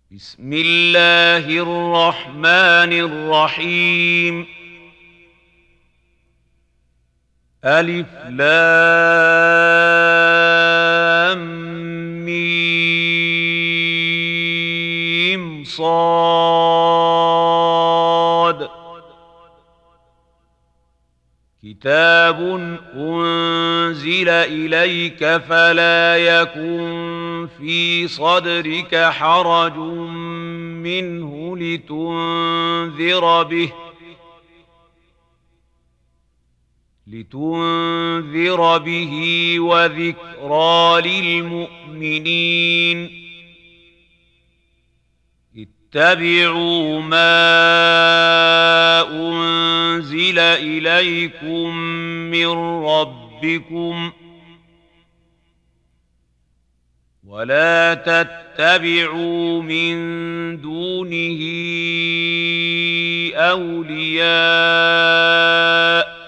بسم الله الرحمن الرحيم. ألف لام ميم صاد. كتاب أنزل إليك فلا يكن في صدرك حرج منه لتنذر به وذكرى للمؤمنين. اتبعوا ما أنزل إليكم من ربكم ولا تتبعوا من دونه أولياء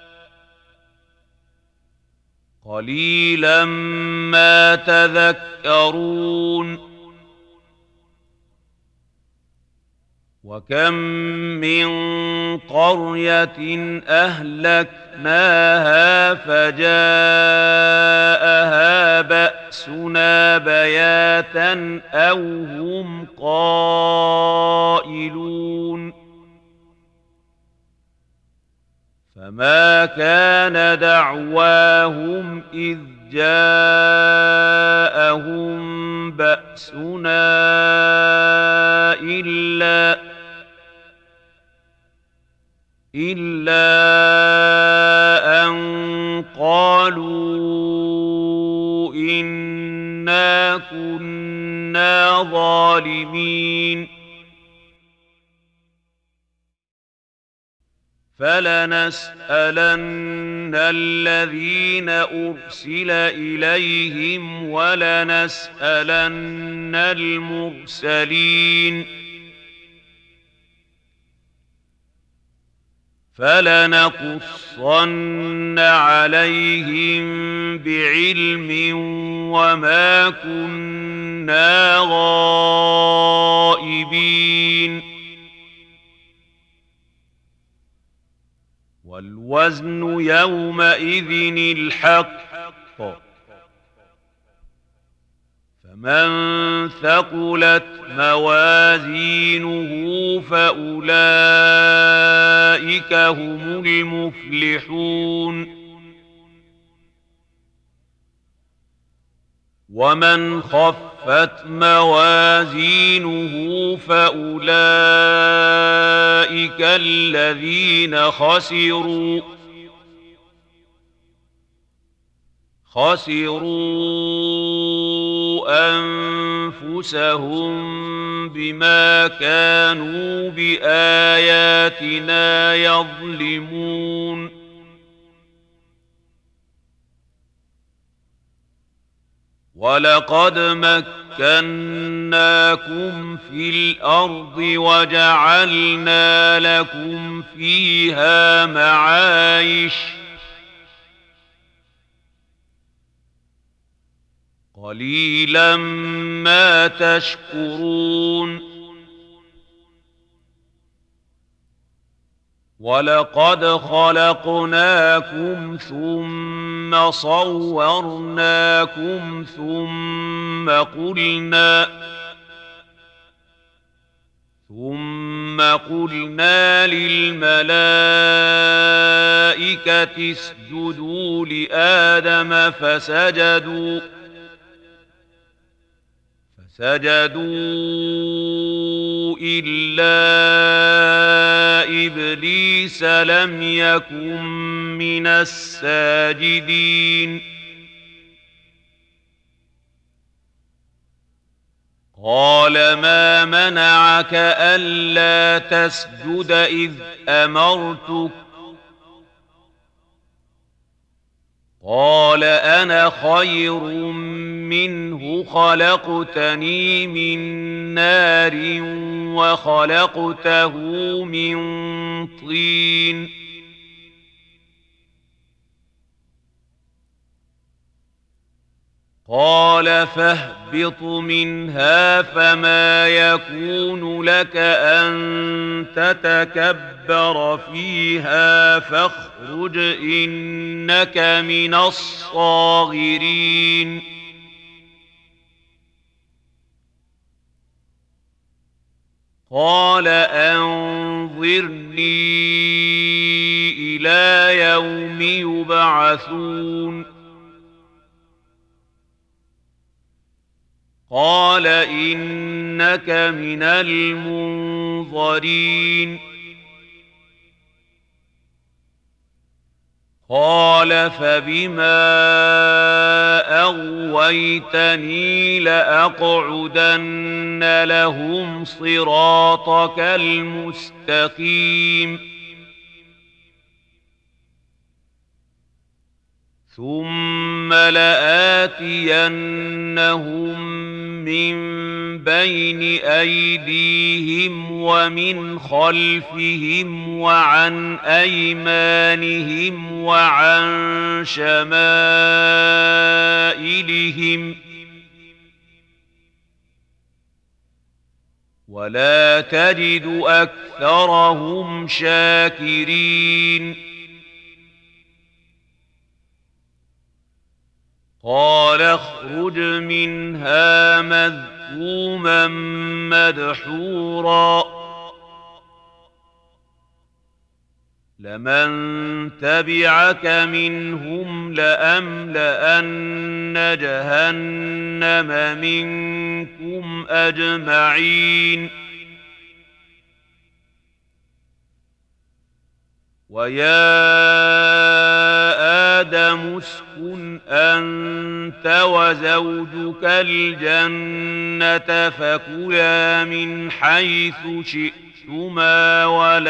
قليلا ما تذكرون. وكم من قرية أهلكناها فجاءها بأسنا بياتا أو هم قائلون. فما كان دعواهم إذ جاءهم بأسنا إلا أن قالوا إنا كنا ظالمين. فلنسألن الذين أرسل إليهم ولنسألن المرسلين. فلنقصن عليهم بعلم وما كنا غائبين. والوزن يومئذ الحق. فمن ثقلت موازينه فأولئك هم المفلحون. ومن خفت موازينه فأولئك الذين خسروا أنفسهم بما كانوا بآياتنا يظلمون. ولقد مكناكم في الأرض وجعلنا لكم فيها معايش قليلا ما تشكرون. ولقد خلقناكم ثم صورناكم ثم قلنا للملائكة اسجدوا لآدم فسجدوا إلا إبليس لم يكن من الساجدين. قال ما منعك ألا تسجد إذ أمرتك؟ قال أنا خير منه خلقتني من نار وخلقته من طين. قال فاهبط منها فما يكون لك أن تتكبر فيها فاخرج إنك من الصاغرين قال أنظرني إلى يوم يبعثون قال إنك من المنظرين قال فبما أغويتني لأقعدن لهم صراطك المستقيم ثم لآتينهم من بين أيديهم ومن خلفهم وعن أيمانهم وعن شمائلهم ولا تجد أكثرهم شاكرين قال اخرج منها مذءوما مدحورا لمن تبعك منهم لأملأن جهنم منكم أجمعين ويا آدم اسكن أنت وزوجك الجنة فكلا من حيث شئتما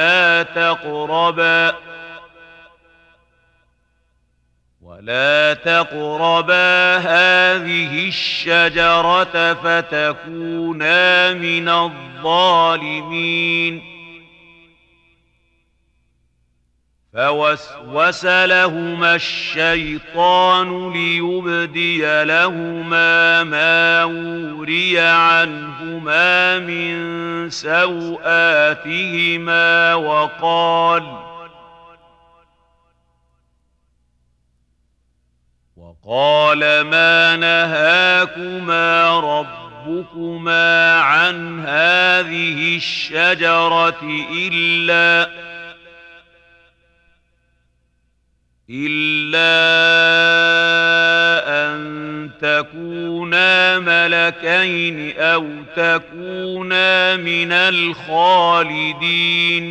ولا تقربا هذه الشجرة فتكونا من الظالمين فوسوس لهما الشيطان ليبدي لهما ما وري عنهما من سوآتهما وقال ما نهاكما ربكما عن هذه الشجرة إلا أن تكونا ملكين أو تكونا من الخالدين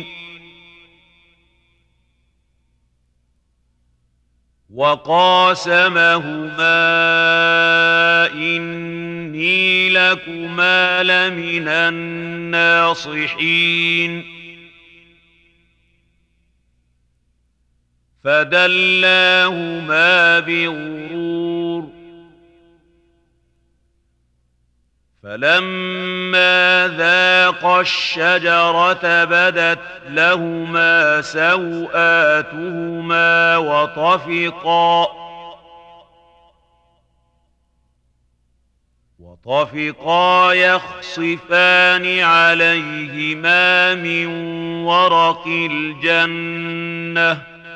وقاسمهما إني لكما لمن الناصحين فدلاهما بغرور فلما ذاقا الشجرة بدت لهما سوآتهما وطفقا يخصفان عليهما من ورق الجنة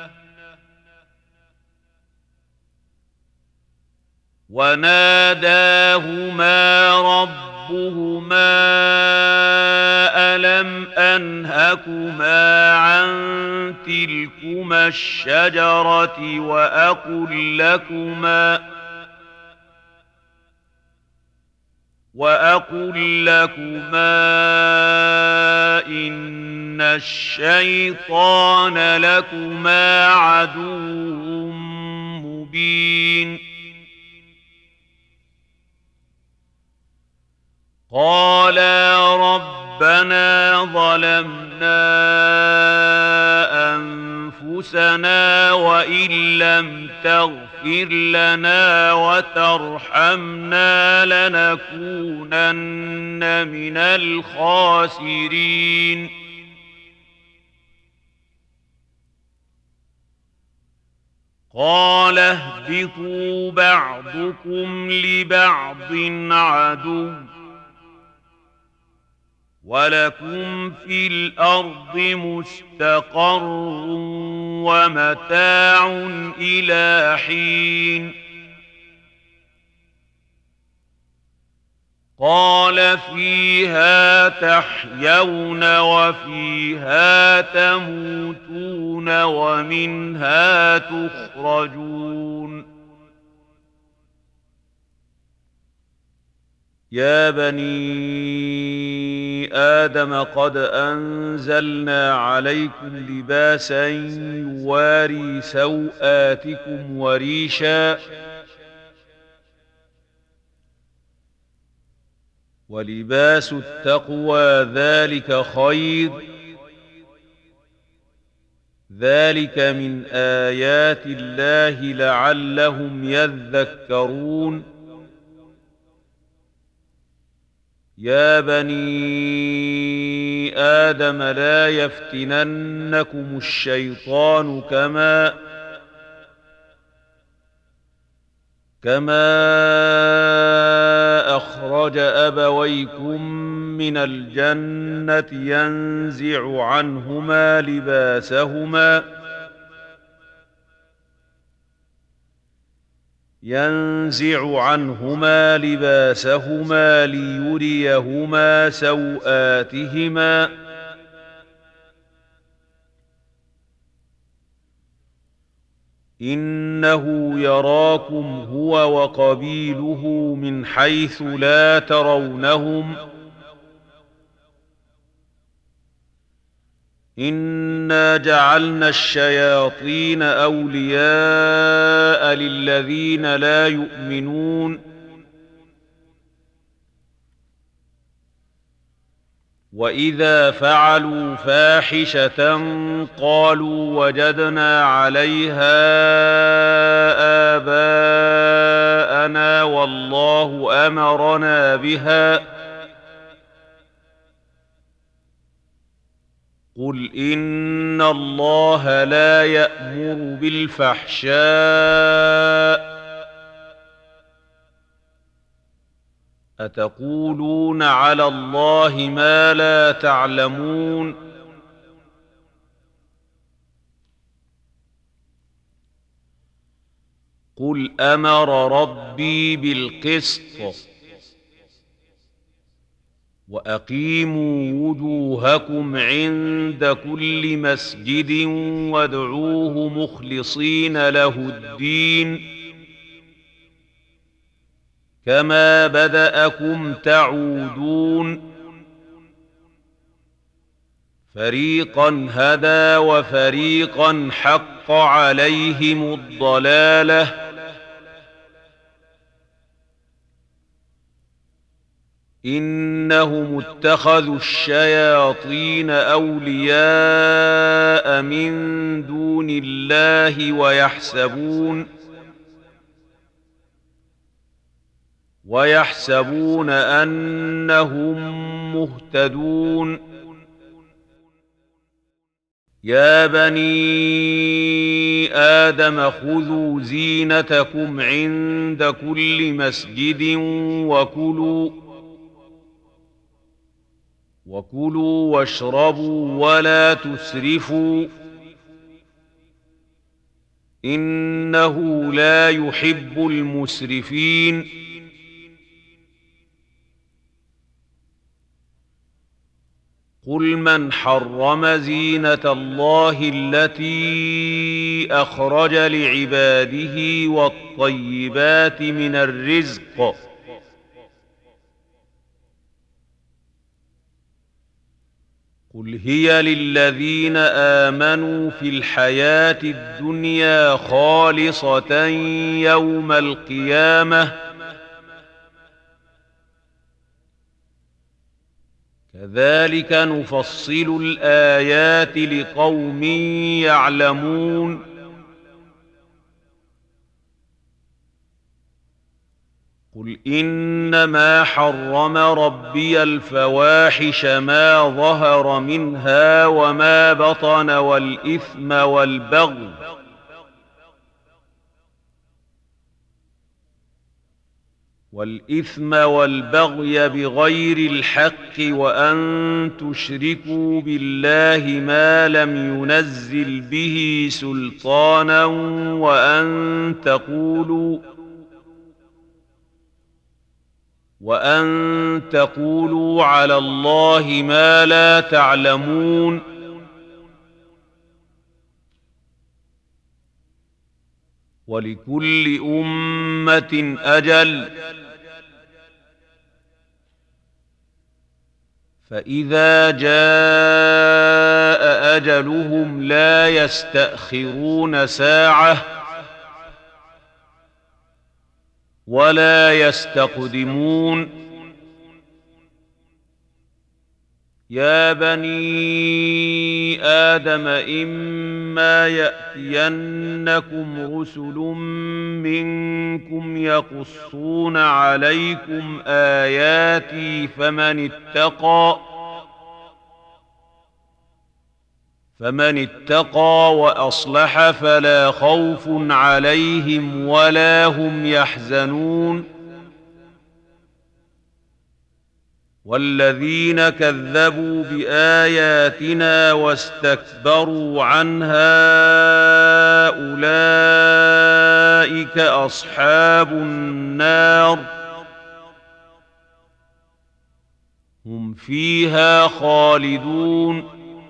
وناداهما ربهما ألم أنهكما عن تلكما الشجرة وأقل لكما إن الشيطان لكما عدو مبين قالا ربنا ظلمنا أنفسنا وإن لم تغفر لنا وترحمنا لنكونن من الخاسرين قال اهبطوا بعضكم لبعض عدو ولكم في الأرض مستقر ومتاع إلى حين قال فيها تحيون وفيها تموتون ومنها تخرجون يا بني آدم قد أنزلنا عليكم لباسا يواري سوآتكم وريشا ولباس التقوى ذلك خير ذلك من آيات الله لعلهم يذكرون يا بني آدم لا يفتننكم الشيطان كما أخرج أبويكم من الجنة ينزع عنهما لباسهما ليريهما سوآتهما إنه يراكم هو وقبيله من حيث لا ترونهم إنا جعلنا الشياطين أولياء للذين لا يؤمنون وإذا فعلوا فاحشة قالوا وجدنا عليها آباءنا والله أمرنا بها قل إن الله لا يأمر بالفحشاء أتقولون على الله ما لا تعلمون قل أمر ربي بالقسط وأقيموا وجوهكم عند كل مسجد وادعوه مخلصين له الدين كما بدأكم تعودون فريقا هدى وفريقا حق عليهم الضلالة إنهم اتخذوا الشياطين أولياء من دون الله ويحسبون أنهم مهتدون يا بني آدم خذوا زينتكم عند كل مسجد وكلوا واشربوا ولا تسرفوا إنه لا يحب المسرفين قل من حرم زينة الله التي أخرج لعباده والطيبات من الرزق قل هي للذين آمنوا في الحياة الدنيا خالصة يوم القيامة كذلك نفصل الآيات لقوم يعلمون قل إنما حرم ربي الفواحش ما ظهر منها وما بطن والإثم والبغي والإثم والبغي بغير الحق وأن تشركوا بالله ما لم ينزل به سلطانا وأن تقولوا على الله ما لا تعلمون ولكل أمة أجل فإذا جاء أجلهم لا يستأخرون ساعة ولا يستقدمون يا بني آدم إما يأتينكم رسل منكم يقصون عليكم آياتي فمن اتقى وأصلح فلا خوف عليهم ولا هم يحزنون والذين كذبوا بآياتنا واستكبروا عنها أولئك أصحاب النار هم فيها خالدون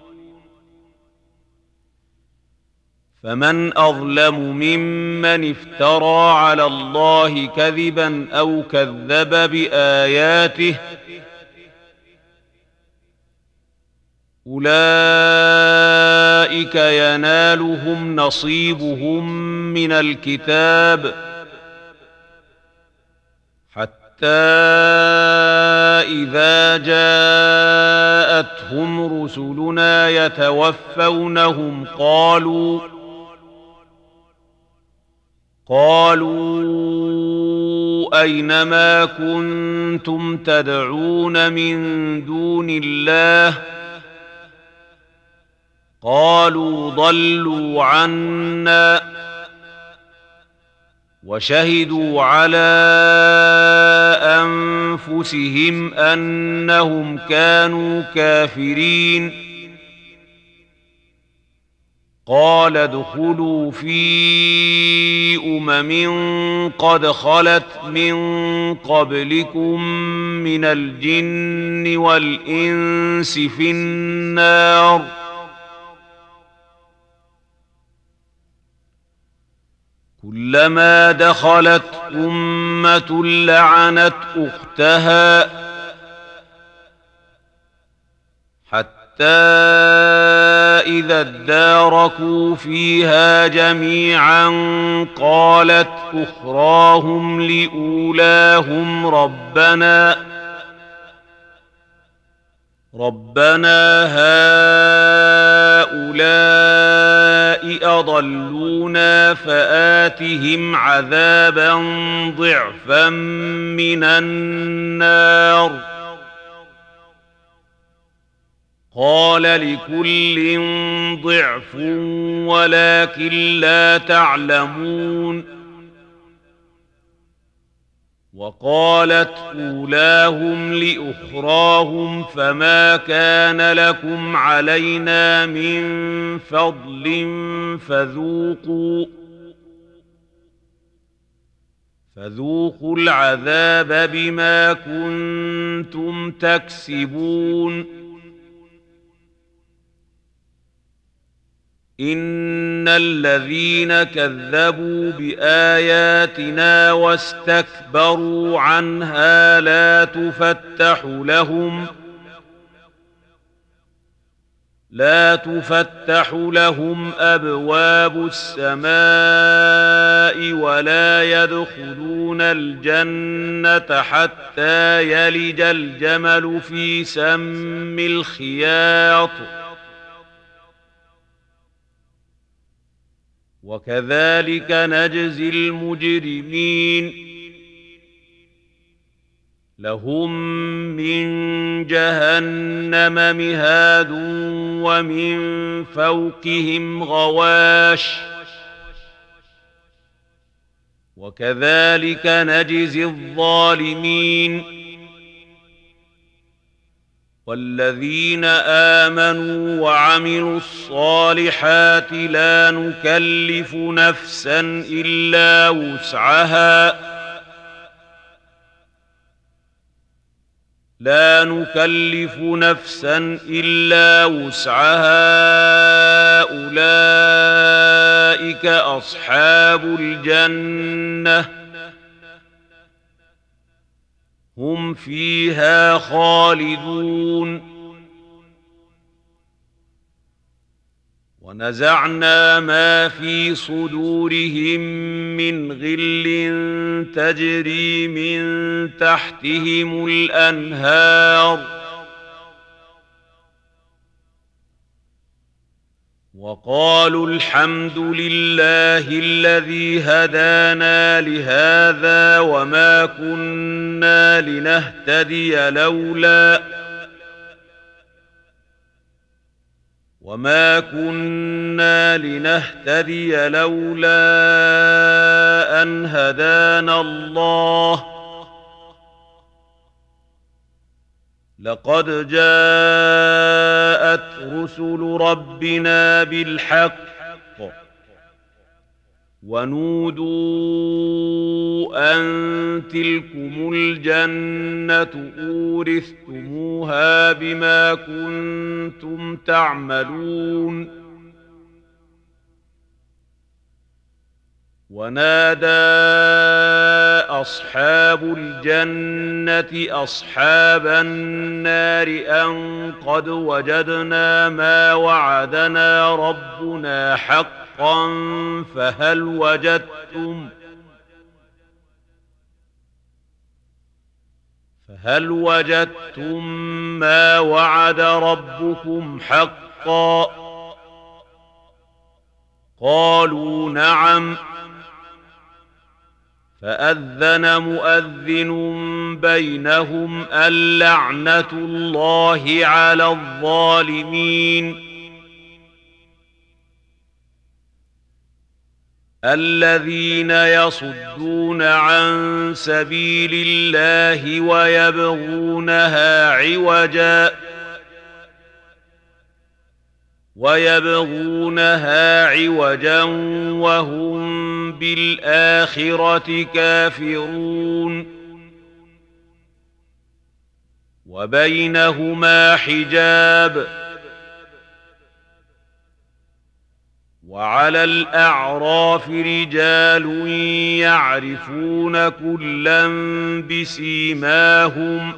فمن أظلم ممن افترى على الله كذبا أو كذب بآياته أولئك ينالهم نصيبهم من الكتاب حتى إذا جاءتهم رسلنا يتوفونهم قالوا أين ما كنتم تدعون من دون الله قالوا ضلوا عنا وشهدوا على أنفسهم أنهم كانوا كافرين قال ادخلوا في قد خلت من قبلكم من الجن والإنس في النار كلما دخلت أمة لعنت أختها حتى إذا اداركوا فيها جميعا قالت أخراهم لأولاهم ربنا هؤلاء أضلونا فآتهم عذابا ضعفا من النار قال لكل ضعف ولكن لا تعلمون وقالت أولاهم لأخراهم فما كان لكم علينا من فضل فذوقوا العذاب بما كنتم تكسبون إن الذين كذبوا بآياتنا واستكبروا عنها لا تفتح لهم أبواب السماء ولا يدخلون الجنة حتى يلج الجمل في سم الخياط وكذلك نجزي المجرمين لهم من جهنم مهاد ومن فوقهم غواش وكذلك نجزي الظالمين. والذين آمنوا وعملوا الصالحات لا نكلف نفسا إلا وسعها أولئك أصحاب الجنة هم فيها خالدون. ونزعنا ما في صدورهم من غل تجري من تحتهم الأنهار وقالوا الحمد لله الذي هدانا لهذا وما كنا لنهتدي لولا أن هدانا الله لقد جاءت رسل ربنا بالحق ونودوا أن تلكم الجنة أورثتموها بما كنتم تعملون. ونادى أصحاب الجنة أصحاب النار أن قد وجدنا ما وعدنا ربنا حقا فهل وجدتم ما وعد ربكم حقا؟ قالوا نعم. فأذن مؤذن بينهم اللعنة الله على الظالمين. الذين يصدون عن سبيل الله ويبغونها عوجا وهم بالآخرة كافرون. وبينهما حجاب. وعلى الأعراف رجال يعرفون كلا بسيماهم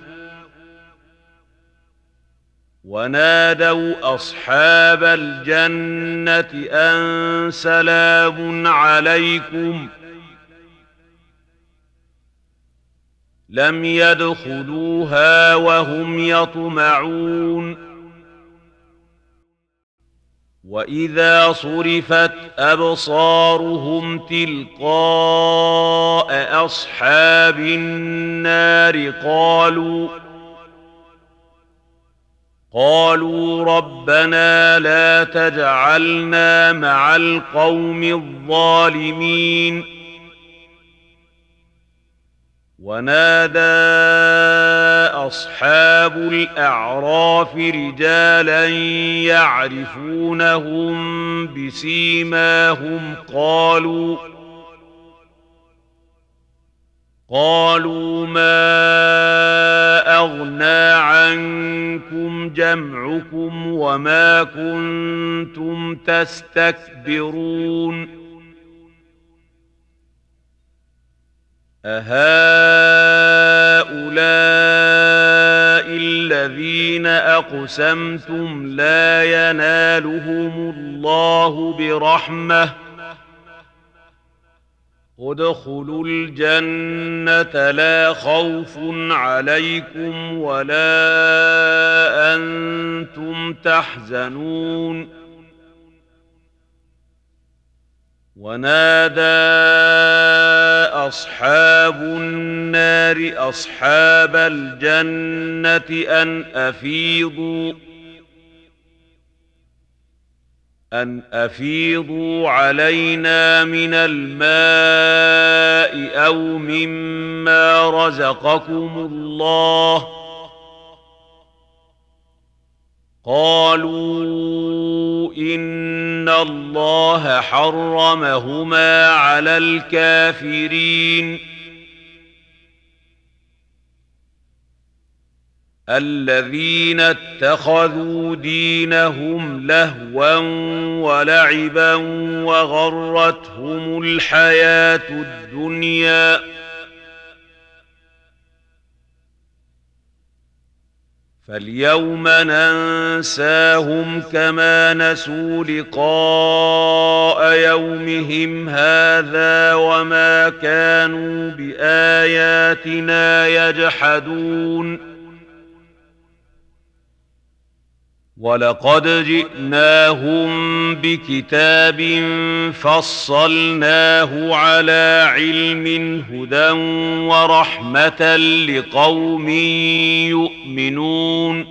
ونادوا أصحاب الجنة أن سلام عليكم لم يدخلوها وهم يطمعون. وإذا صرفت أبصارهم تلقاء أصحاب النار قالوا ربنا لا تجعلنا مع القوم الظالمين. ونادى أصحاب الأعراف رجالا يعرفونهم بسيماهم قالوا ما أغنى عنكم جمعكم وما كنتم تستكبرون أهؤلاء الذين أقسمتم لا ينالهم الله برحمة ادخلوا الجنة لا خوف عليكم ولا أنتم تحزنون. ونادى أصحاب النار أصحاب الجنة أن أن أفيضوا علينا من الماء أو مما رزقكم الله قالوا إن الله حرمهما على الكافرين الذين اتخذوا دينهم لهوا ولعبا وغرتهم الحياة الدنيا فاليوم ننساهم كما نسوا لقاء يومهم هذا وما كانوا بآياتنا يجحدون ولقد جئناهم بكتاب فصلناه على علم هدى ورحمة لقوم يؤمنون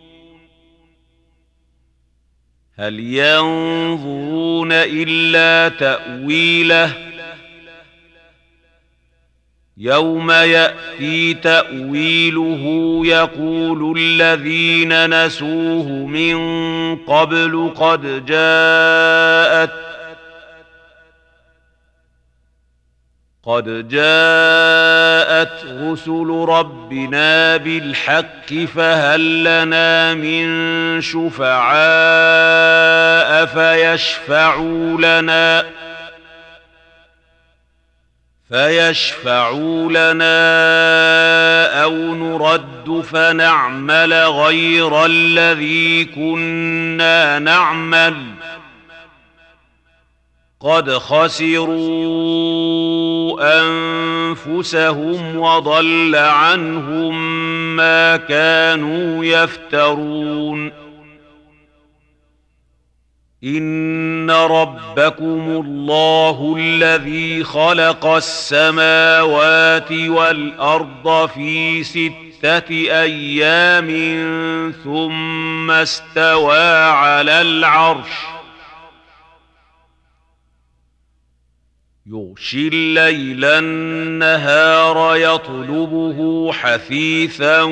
هل ينظرون إلا تأويله يوم يأتي تأويله يقول الذين نسوه من قبل قد جاءت رسل ربنا بالحق فهل لنا من شفعاء فيشفعوا لنا أو نرد فنعمل غير الذي كنا نعمل قد خسروا أنفسهم وضل عنهم ما كانوا يفترون إن ربكم الله الذي خلق السماوات والأرض في 6 أيام ثم استوى على العرش يغشي الليل النهار يطلبه حثيثا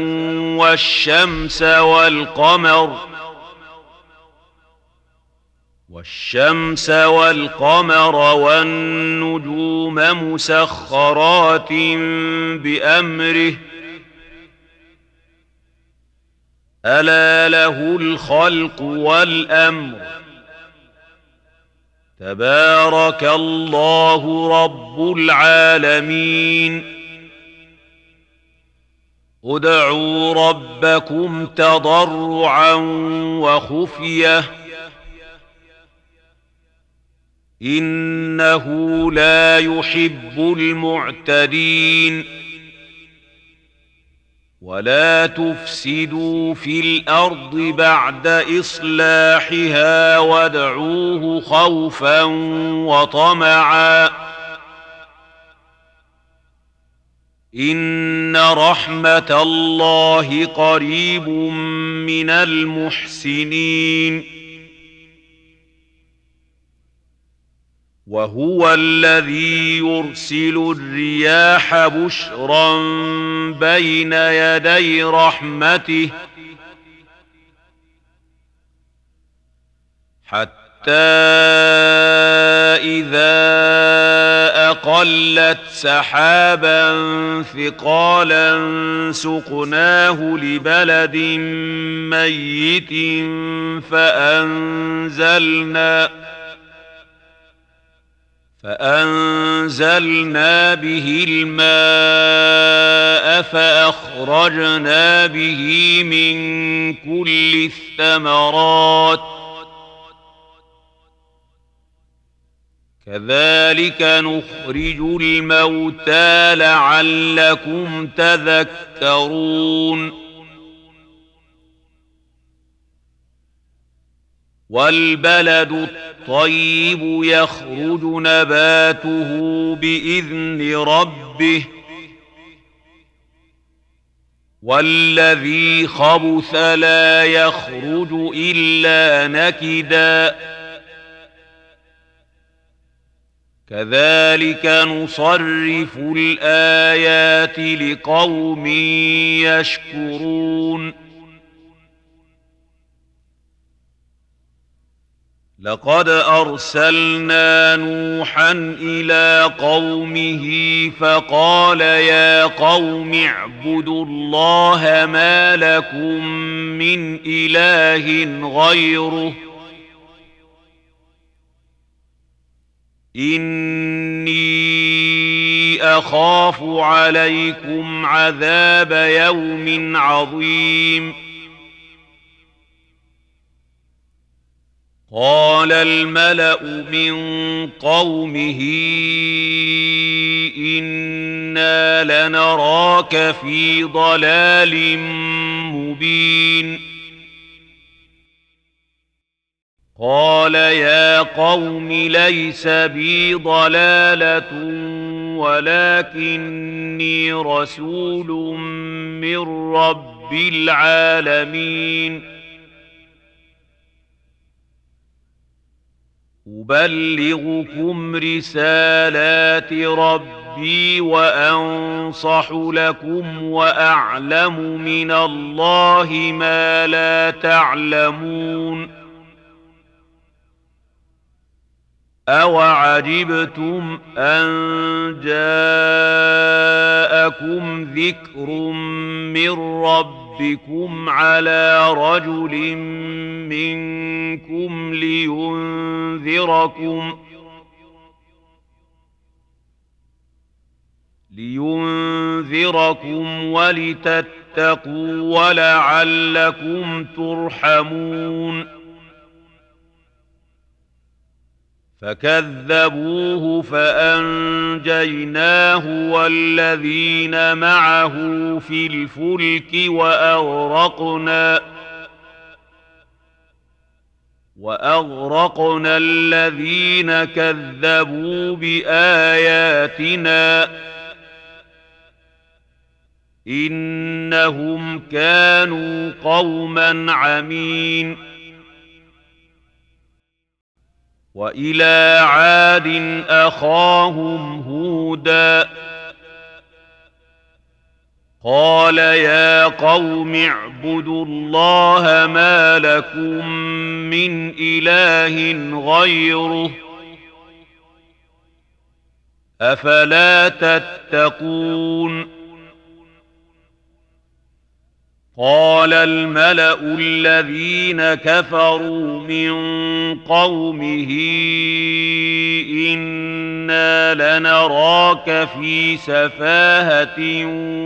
والشمس والقمر والنجوم مسخرات بأمره ألا له الخلق والأمر تبارك الله رب العالمين ادعوا ربكم تضرعا وخفية إنه لا يحب المعتدين ولا تفسدوا في الأرض بعد إصلاحها وادعوه خوفا وطمعا إن رحمة الله قريب من المحسنين وهو الذي يرسل الرياح بشرا بين يدي رحمته حتى إذا أقلت سحابا ثقالا سقناه لبلد ميت فأنزلنا به الماء فأخرجنا به من كل الثمرات كذلك نخرج الموتى لعلكم تذكرون والبلد الطيب يخرج نباته بإذن ربه والذي خبث لا يخرج إلا نكدا كذلك نصرف الآيات لقوم يشكرون لقد أرسلنا نوحا إلى قومه فقال يا قوم اعبدوا الله ما لكم من إله غيره إني أخاف عليكم عذاب يوم عظيم قال الملأ من قومه إنا لنراك في ضلال مبين قال يا قوم ليس بي ضلالة ولكني رسول من رب العالمين أبلغكم رسالات ربي وأنصح لكم وأعلم من الله ما لا تعلمون أوعجبتم أن جاءكم ذكر من ربكم على رجل منكم لينذركم ولتتقوا ولعلكم ترحمون فكذبوه فأنجيناه والذين معه في الفلك وأغرقنا الذين كذبوا بآياتنا إنهم كانوا قوما عمين وإلى عاد أخاهم هودا قال يا قوم اعبدوا الله ما لكم من إله غيره أفلا تتقون قال الملأ الذين كفروا من قومه إنا لنراك في سفاهة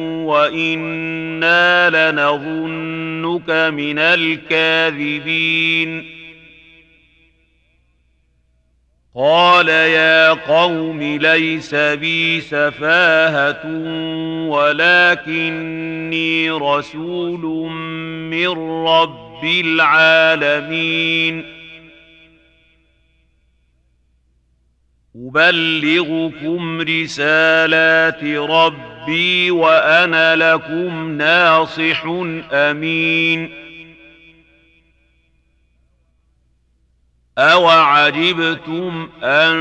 وإنا لنظنك من الكاذبين قال يا قوم ليس بي سفاهة ولكني رسول من رب العالمين أبلغكم رسالات ربي وأنا لكم ناصح أمين أوعجبتم أن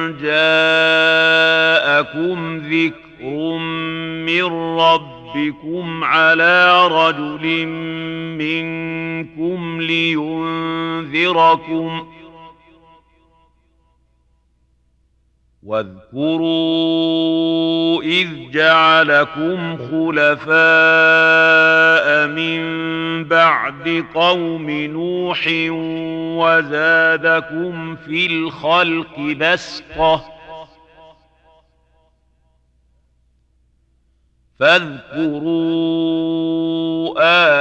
جاءكم ذكر من ربكم على رجل منكم لينذركم واذكروا إذ جعلكم خلفاء من بعد قوم نوح وزادكم في الخلق بسطة فاذكروا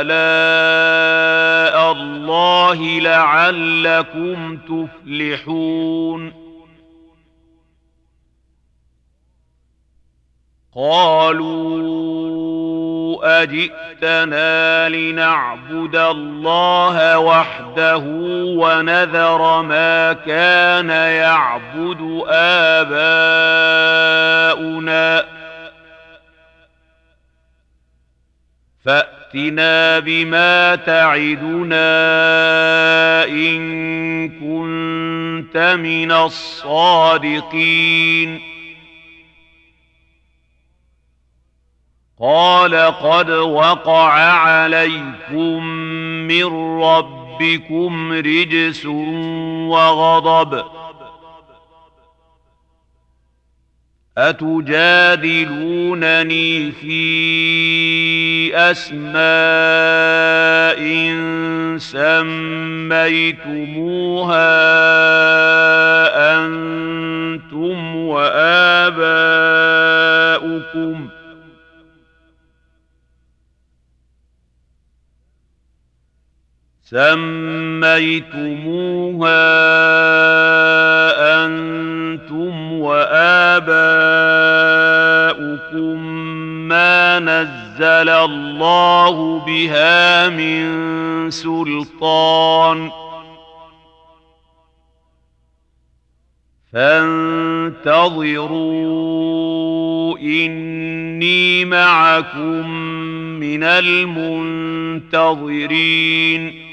آلاء الله لعلكم تفلحون قالوا أجئتنا لنعبد الله وحده ونذر ما كان يعبد آباؤنا فأتنا بما تعدنا إن كنت من الصادقين قال قد وقع عليكم من ربكم رجس وغضب أتجادلونني في أسماء سميتموها أنتم وآباؤكم ما نزل الله بها من سلطان فانتظروا إني معكم من المنتظرين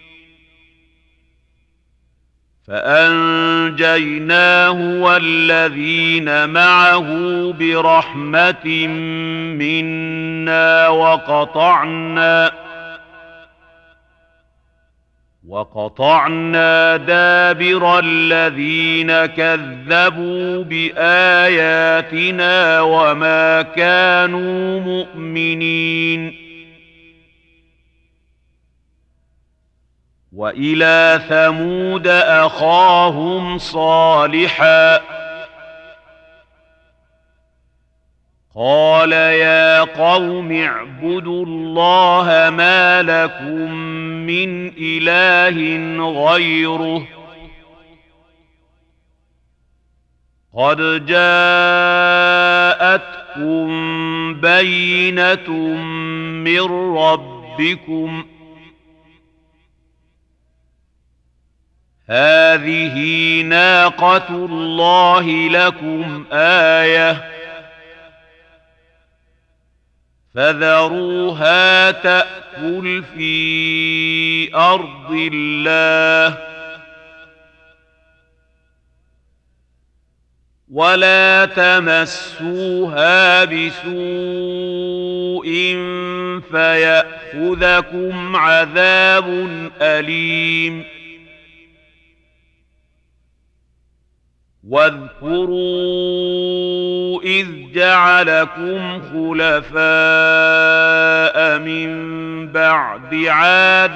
فأنجيناه والذين معه برحمة منا وقطعنا دابر الذين كذبوا بآياتنا وما كانوا مؤمنين وإلى ثمود أخاهم صالحا قال يا قوم اعبدوا الله ما لكم من إله غيره قد جاءتكم بينة من ربكم هذه ناقة الله لكم آية فذروها تأكل في أرض الله ولا تمسوها بسوء فيأخذكم عذاب أليم واذكروا إذ جعلكم خلفاء من بعد عاد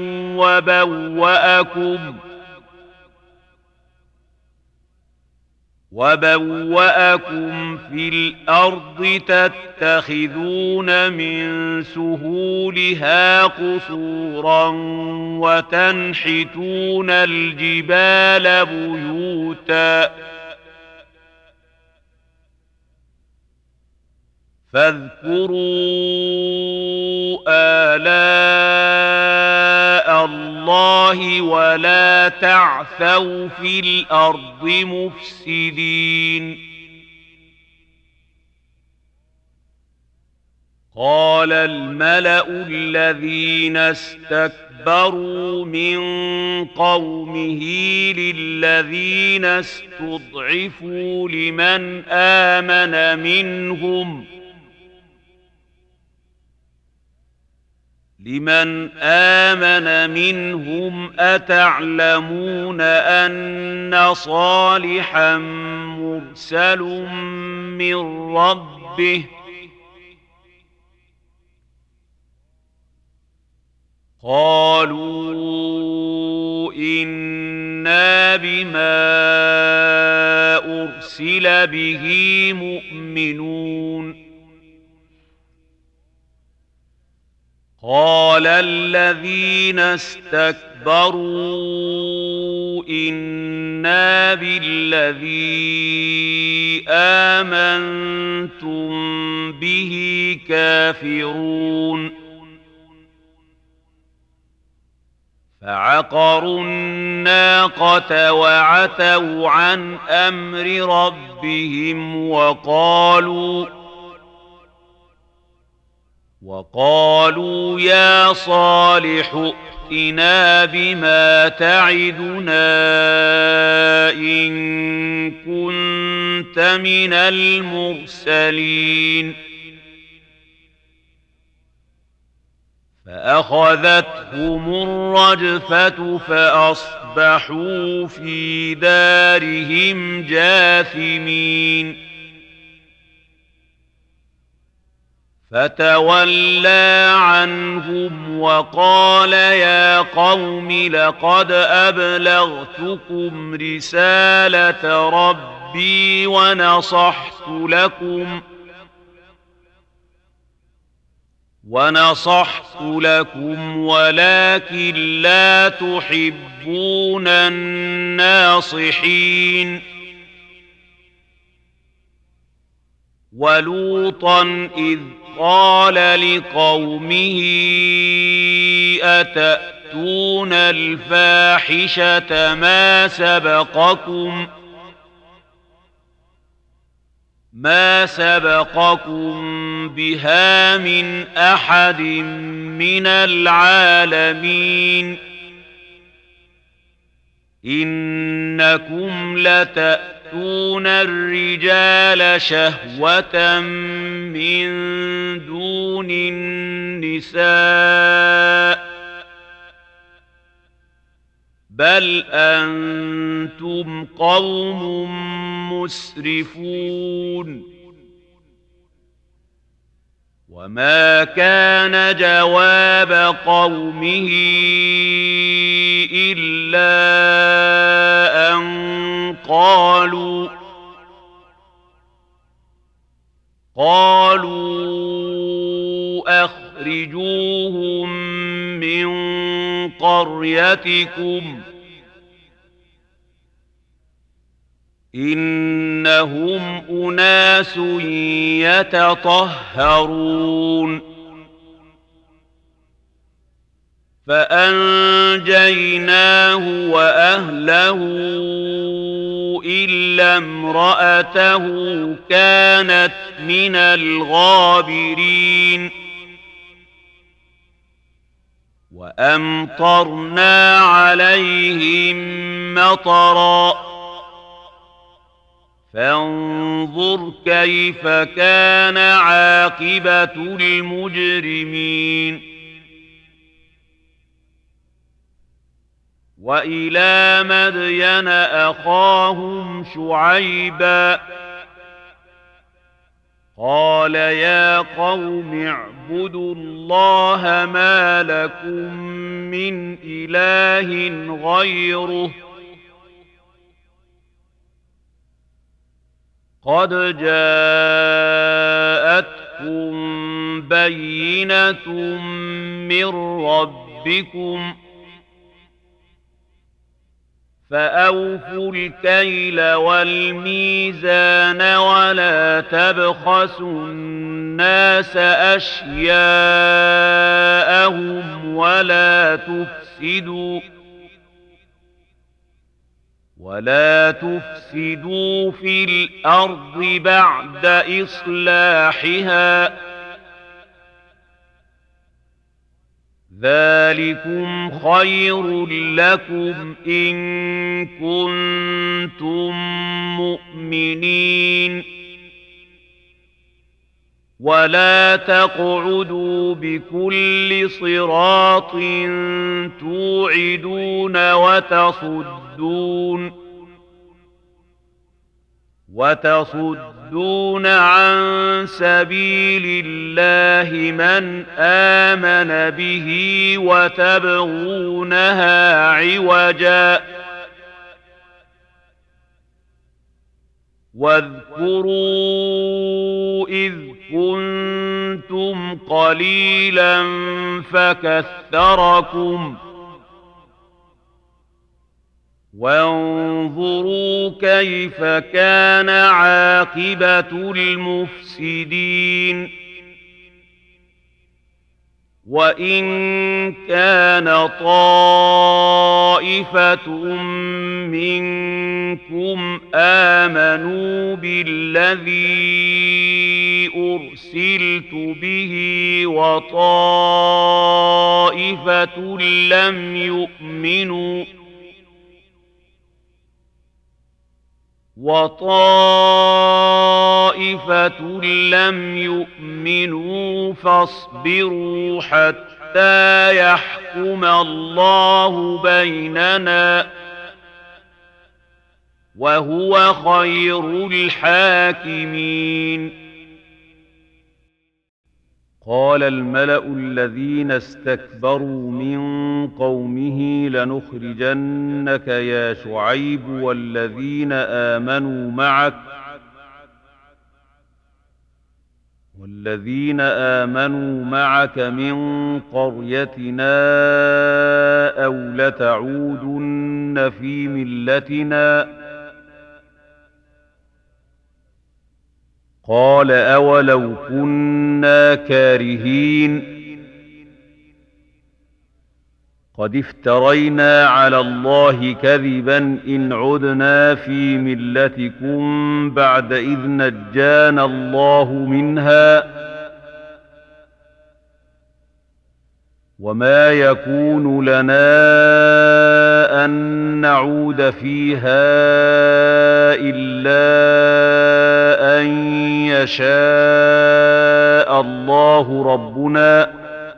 وبوأكم في الأرض تتخذون من سهولها قصورا وتنحتون الجبال بيوتا فاذكروا آلاء الله ولا تعثوا في الأرض مفسدين قال الملأ الذين استكبروا من قومه للذين استضعفوا لمن آمن منهم أتعلمون أن صالحا مرسل من ربه قالوا إنا بما أرسل به مؤمنون قال الذين استكبروا إنا بالذي آمنتم به كافرون فعقروا الناقة وعتوا عن أمر ربهم وقالوا يا صالح ائتنا بما تعدنا إن كنت من المرسلين فأخذتهم الرجفة فأصبحوا في دارهم جاثمين فتولى عنهم وقال يا قوم لقد أبلغتكم رسالة ربي ونصحت لكم ولكن لا تحبون الناصحين ولوطا إذ قال لقومه أتأتون الفاحشة ما سبقكم بها من أحد من العالمين إنكم لتأتون الرجال شهوة من دون النساء بل أنتم قوم مسرفون وما كان جواب قومه إلا أن قالوا أخرجوهم من قريتكم إنهم أناس يتطهرون فأنجيناه وأهله إلا امرأته كانت من الغابرين وأمطرنا عليهم مطرًا فانظر كيف كان عاقبة المجرمين وإلى مدين أخاهم شعيبا قال يا قوم اعبدوا الله ما لكم من إله غيره قد جاءتكم بينة من ربكم فأوفوا الكيل والميزان ولا تبخسوا الناس أشياءهم ولا تفسدوا في الأرض بعد إصلاحها ذلكم خير لكم إن كنتم مؤمنين ولا تقعدوا بكل صراط توعدون وتصدون عن سبيل الله من آمن به وتبغونها عوجا واذكروا إذ كنتم قليلا فكثركم وانظروا كيف كان عاقبة المفسدين وإن كان طائفة منكم آمنوا بالذي أرسلت به وطائفة لم يؤمنوا فاصبروا حتى يحكم الله بيننا وهو خير الحاكمين. قال الملأ الذين استكبروا من قومه لنخرجنك يا شعيب والذين آمنوا معك من قريتنا أو لتعودن في ملتنا. قال أولو كنا كارهين قد افترينا على الله كذبا إن عدنا في ملتكم بعد إذ نجانا الله منها وما يكون لنا أن نعود فيها إلا أن يشاء الله ربنا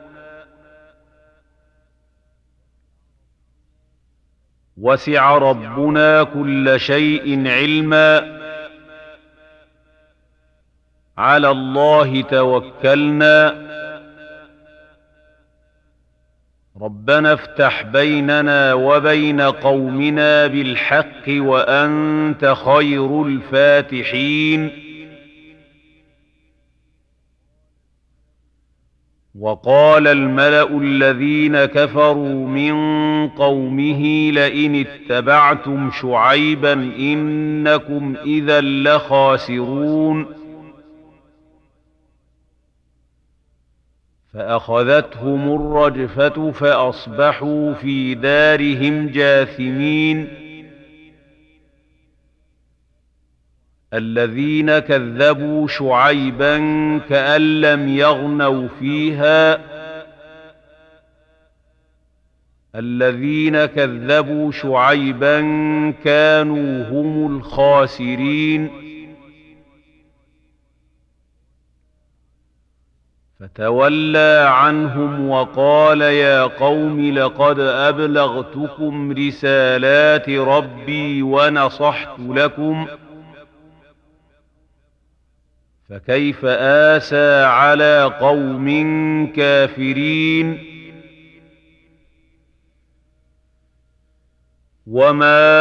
وسع ربنا كل شيء علما على الله توكلنا ربنا افتح بيننا وبين قومنا بالحق وأنت خير الفاتحين. وقال الملأ الذين كفروا من قومه لئن اتبعتم شعيبا إنكم إذا لخاسرون. فأخذتهم الرجفة فأصبحوا في دارهم جاثمين. الذين كذبوا شعيبا كأن لم يغنوا فيها الذين كذبوا شعيبا كانوا هم الخاسرين. فتولى عنهم وقال يا قوم لقد أبلغتكم رسالات ربي ونصحت لكم فكيف آسى على قوم كافرين. وما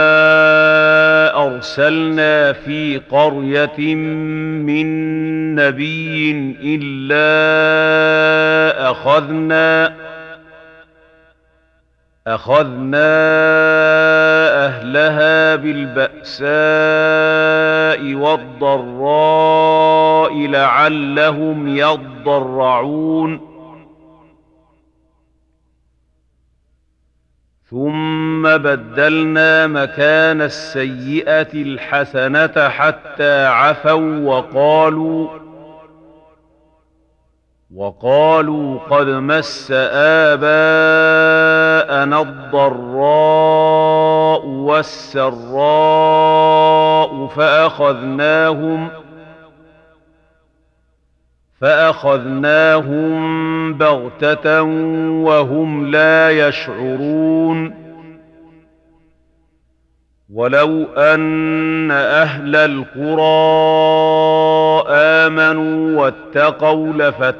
أرسلنا في قرية من نبي إلا أخذنا أهلها بالبأساء والضراء لعلهم يضرعون. ثم بدلنا مكان السيئة الحسنة حتى عفوا وقالوا قد مس آباءنا الضراء والسراء فأخذناهم بغتة وهم لا يشعرون. ولو أن أهل القرى آمنوا واتقوا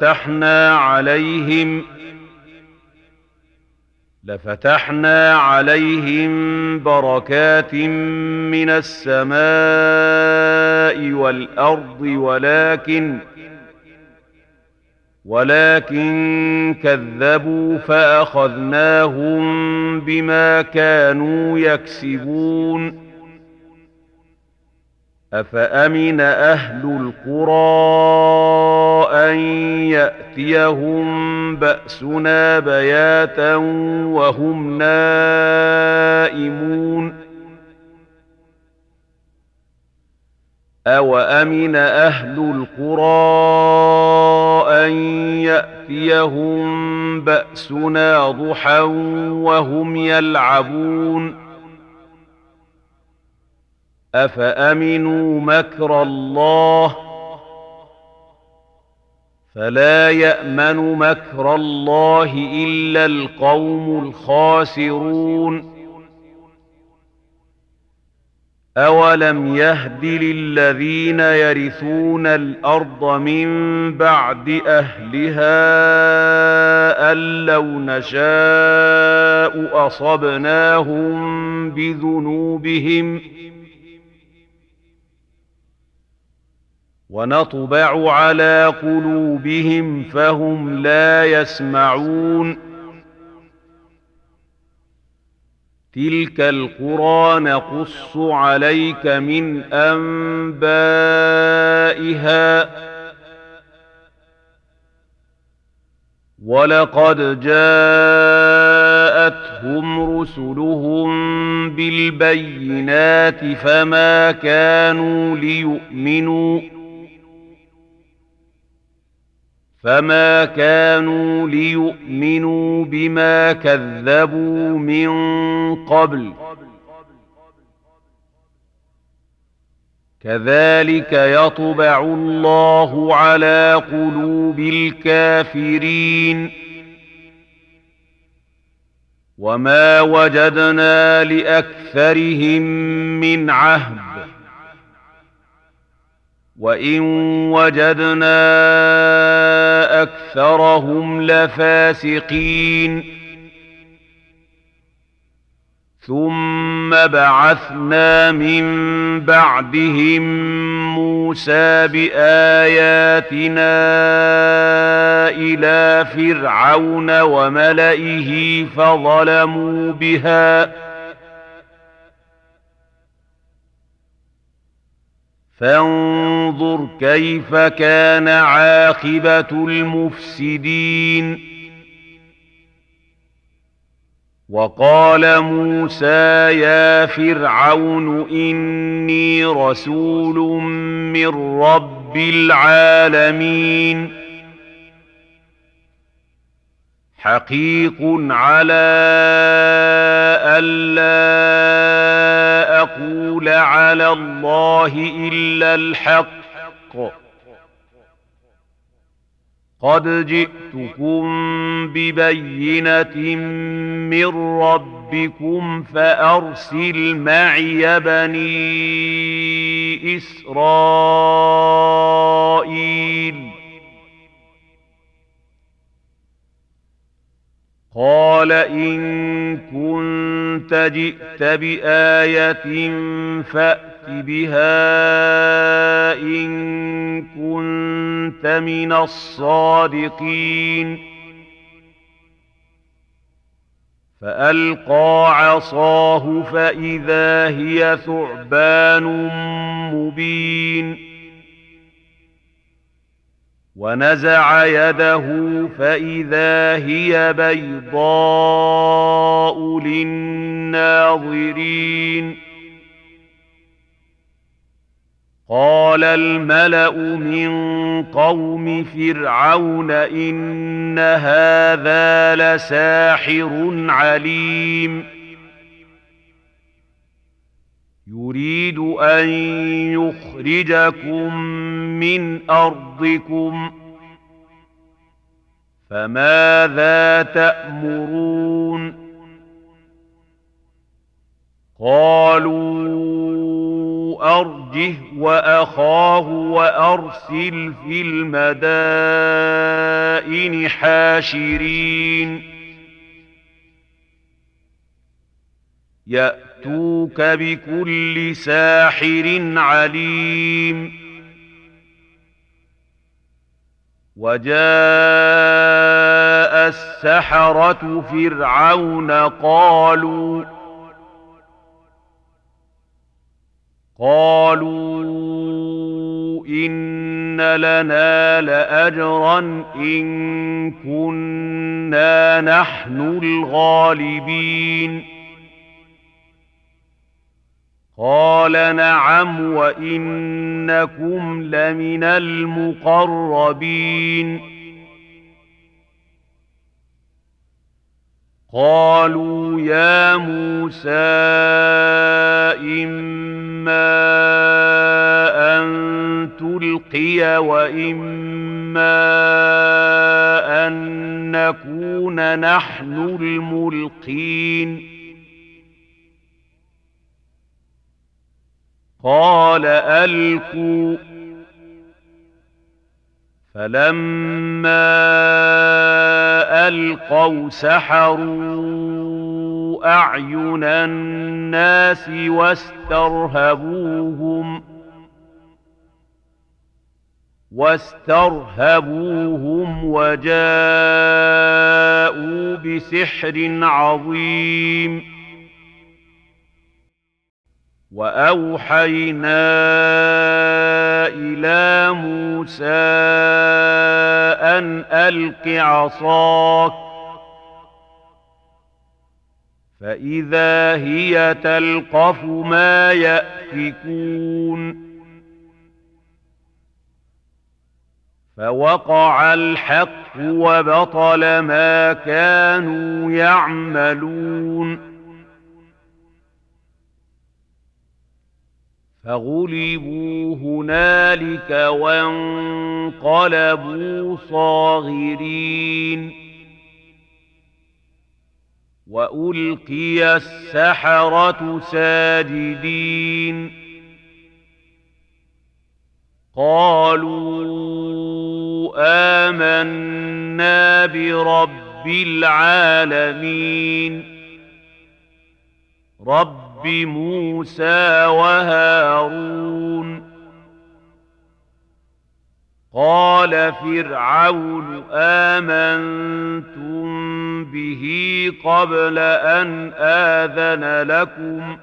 لفتحنا عليهم بركات من السماء والأرض ولكن كذبوا فأخذناهم بما كانوا يكسبون. أفأمن أهل القرى أن يأتيهم بأسنا بياتا وهم نائمون. أَوَأَمِنَ أَهْلُ الْقُرَىٰ أَن يَأْتِيَهُم بَأْسُنَا ضُحًى وَهُمْ يَلْعَبُونَ أَفَأَمِنُوا مَكْرَ اللَّهِ فَلَا يَأْمَنُ مَكْرَ اللَّهِ إِلَّا الْقَوْمُ الْخَاسِرُونَ أَوَلَمْ يَهْدِ لِلَّذِينَ يَرِثُونَ الْأَرْضَ مِن بَعْدِ أَهْلِهَا أَن لَّوْ نَشَاءُ أَصَبْنَاهُم بِذُنُوبِهِمْ وَنَطْبَعُ عَلَىٰ قُلُوبِهِمْ فَهُمْ لَا يَسْمَعُونَ تِلْكَ الْقُرَىٰ نَقُصُّ عَلَيْكَ مِنْ أَنبَائِهَا ۚ وَلَقَدْ جَاءَتْهُمْ رُسُلُهُم بِالْبَيِّنَاتِ فما كانوا ليؤمنوا بما كذبوا من قبل كذلك يطبع الله على قلوب الكافرين وما وجدنا لأكثرهم من عهد وإن وجدنا أكثرهم لفاسقين ثم بعثنا من بعدهم موسى بآياتنا إلى فرعون وملئه فظلموا بها فانظر كيف كان عاقبة المفسدين وقال موسى يا فرعون إني رسول من رب العالمين حقيق على ألا أقول على الله إلا الحق قد جئتكم ببينة من ربكم فأرسل معي بني إسرائيل قال إن كنت جئت بآية فأت بها إن كنت من الصادقين فألقى عصاه فإذا هي ثعبان مبين ونزع يده فإذا هي بيضاء للناظرين قال الملأ من قوم فرعون إن هذا لساحر عليم يريد أن يخرجكم من أرضكم فماذا تأمرون قالوا أرجه وأخاه وأرسل في المدائن حاشرين يأتوك بكل ساحر عليم وجاء السحرة فرعون قالوا إن لنا لأجرا إن كنا نحن الغالبين قال نعم وإنكم لمن المقربين. قالوا يا موسى إما أن تلقي وإما أن نكون نحن الملقين. قال ألقوا. فلما ألقوا سحروا أعين الناس واسترهبوهم وجاءوا بسحر عظيم. وأوحينا إلى موسى أن ألق عصاك فإذا هي تلقف ما يأفكون. فوقع الحق وبطل ما كانوا يعملون. فغلبوا هنالك وانقلبوا صاغرين. وألقي السحرة ساجدين. قالوا آمنا برب العالمين رب موسى وهارون. قال فرعون آمنتم به قبل أن آذن لكم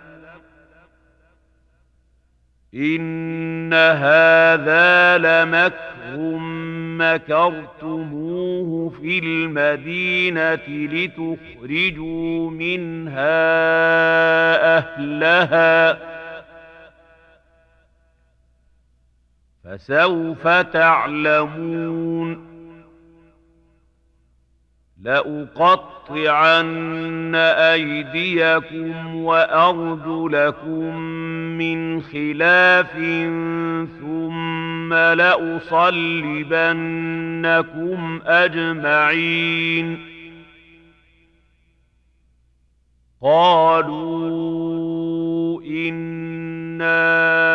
إن هذا لمكر مكرتموه في المدينة لتخرجوا منها أهلها فسوف تعلمون. لأقطعن أيديكم وأرجلكم من خلاف ثم لأصلبنكم أجمعين. قالوا إنا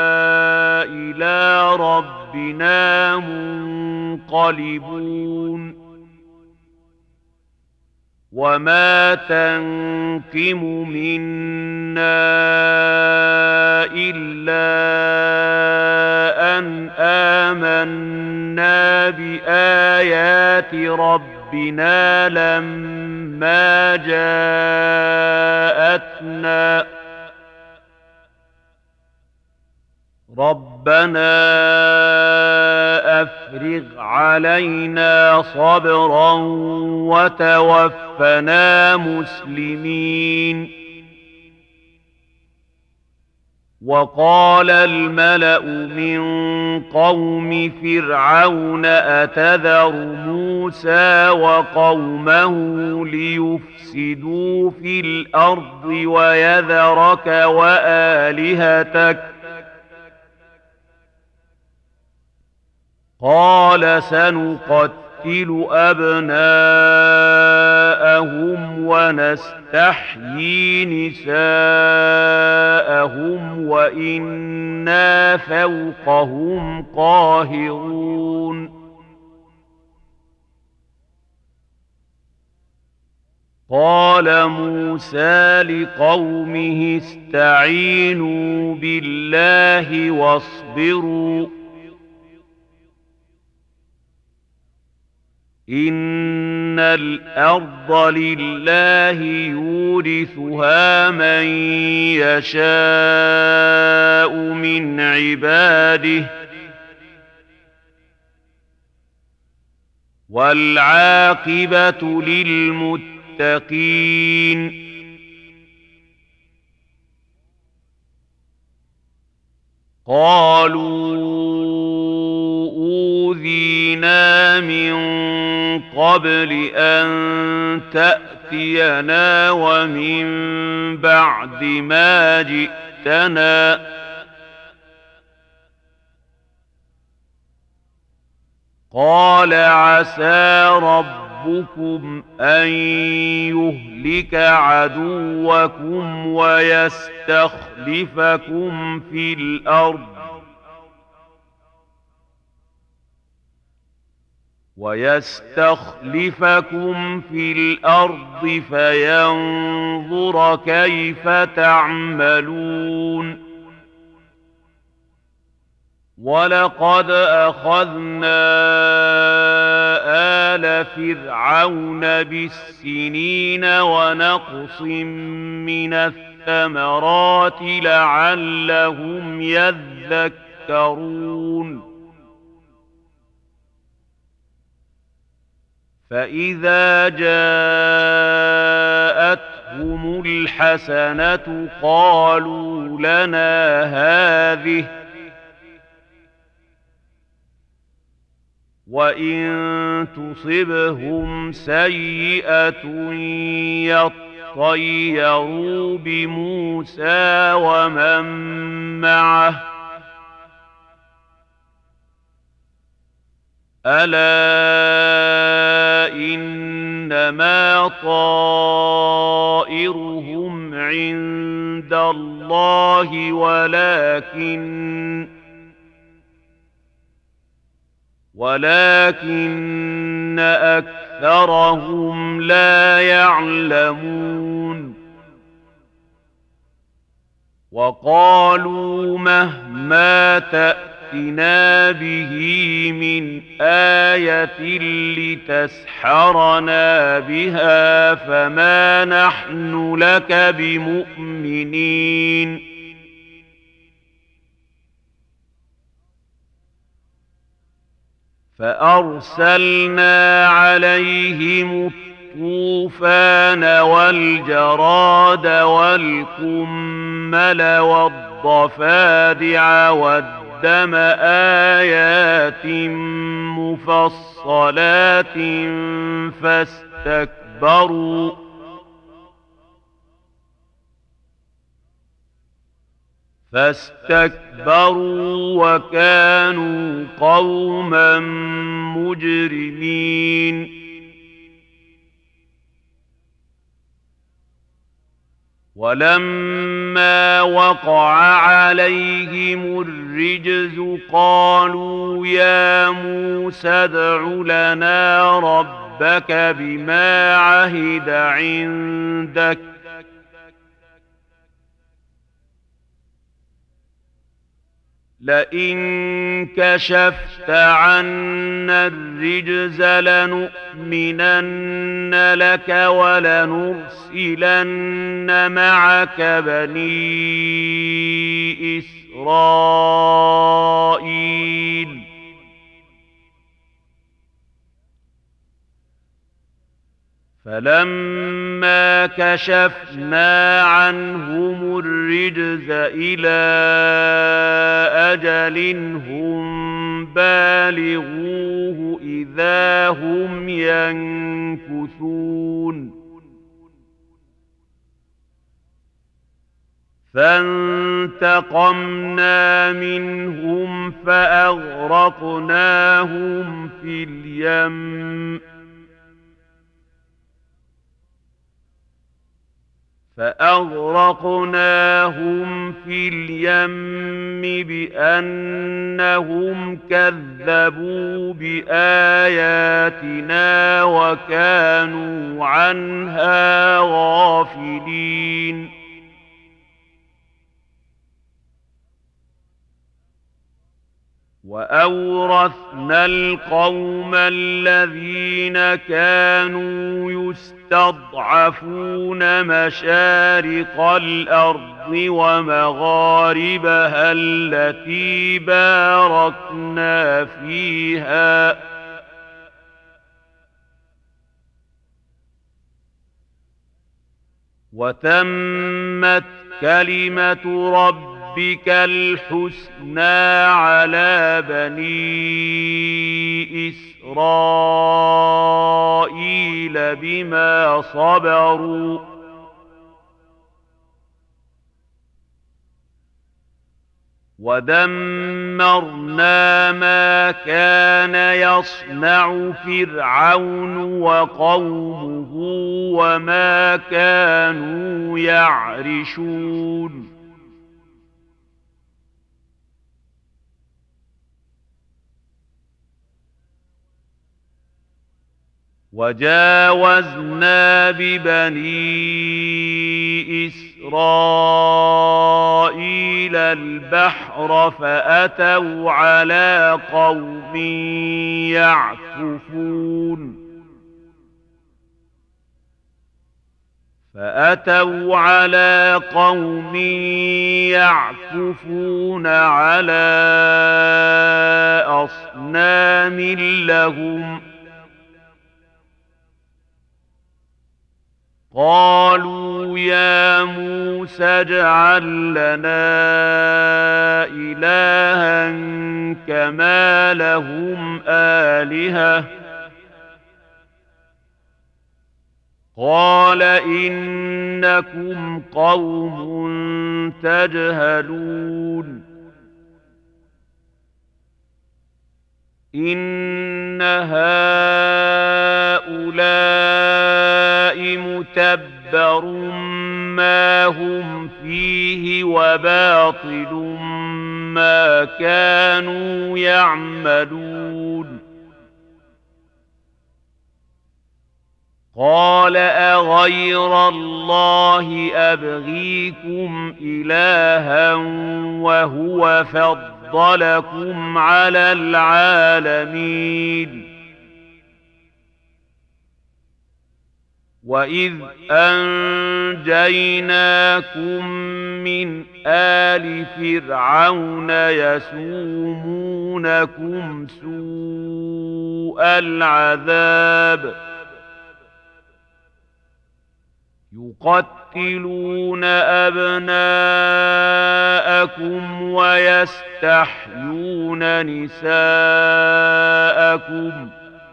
إلى ربنا منقلبون. وما تنقم منا إلا أن آمنا بآيات ربنا لما جاءتنا ربنا أفرغ علينا صبرا وتوفنا مسلمين. وقال الملأ من قوم فرعون أتذر موسى وقومه ليفسدوا في الأرض ويذرك وآلهتك قال سنقتل أبناءهم ونستحيي نساءهم وإنا فوقهم قاهرون. قال موسى لقومه استعينوا بالله واصبروا إن الأرض لله يورثها من يشاء من عباده والعاقبة للمتقين. قالوا أوذينا من قبل أن تأتينا ومن بعد ما جئتنا قال عسى ربكم أن يهلك عدوكم ويستخلفكم في الأرض فينظر كيف تعملون ولقد أخذنا آل فرعون بالسنين ونقص من الثمرات لعلهم يذكرون فإذا جاءتهم الحسنة قالوا لنا هذه وإن تصبهم سيئة يطيروا بموسى ومن معه ألا إنما طائرهم عند الله ولكن أكثرهم لا يعلمون وقالوا مهما تأتنا به من آية لتسحرنا بها فما نحن لك بمؤمنين فأرسلنا عليهم الطوفان والجراد والقمل والضفادع والدم آيات مفصلات فاستكبروا وكانوا قوما مجرمين ولما وقع عليهم الرجز قالوا يا موسى ادع لنا ربك بما عهد عندك لئن كشفت عنا الرجز لنؤمنن لك ولنرسلن معك بني إسرائيل فلما كشفنا عنهم الرجز إلى أجل هم بالغوه إذا هم ينكثون فانتقمنا منهم فأغرقناهم في اليم بأنهم كذبوا بآياتنا وكانوا عنها غافلين وأورثنا القوم الذين كانوا يستضعفون مشارق الأرض ومغاربها التي باركنا فيها وتمت كلمة ربك ربك الحسنى على بني إسرائيل بما صبروا ودمرنا ما كان يصنع فرعون وقومه وما كانوا يعرشون وجاوزنا ببني إسرائيل البحر فأتوا على قوم يعكفون على أصنام لهم قالوا يا موسى اجعل لنا إلها كما لهم آلهة قال إنكم قوم تجهلون إن هؤلاء متبر ما هم فيه وباطل ما كانوا يعملون قال أغير الله أبغيكم إلها وهو فضلكم على العالمين وإذ أنجيناكم من آل فرعون يسومونكم سوء العذاب يقتلون أبناءكم ويستحيون نساءكم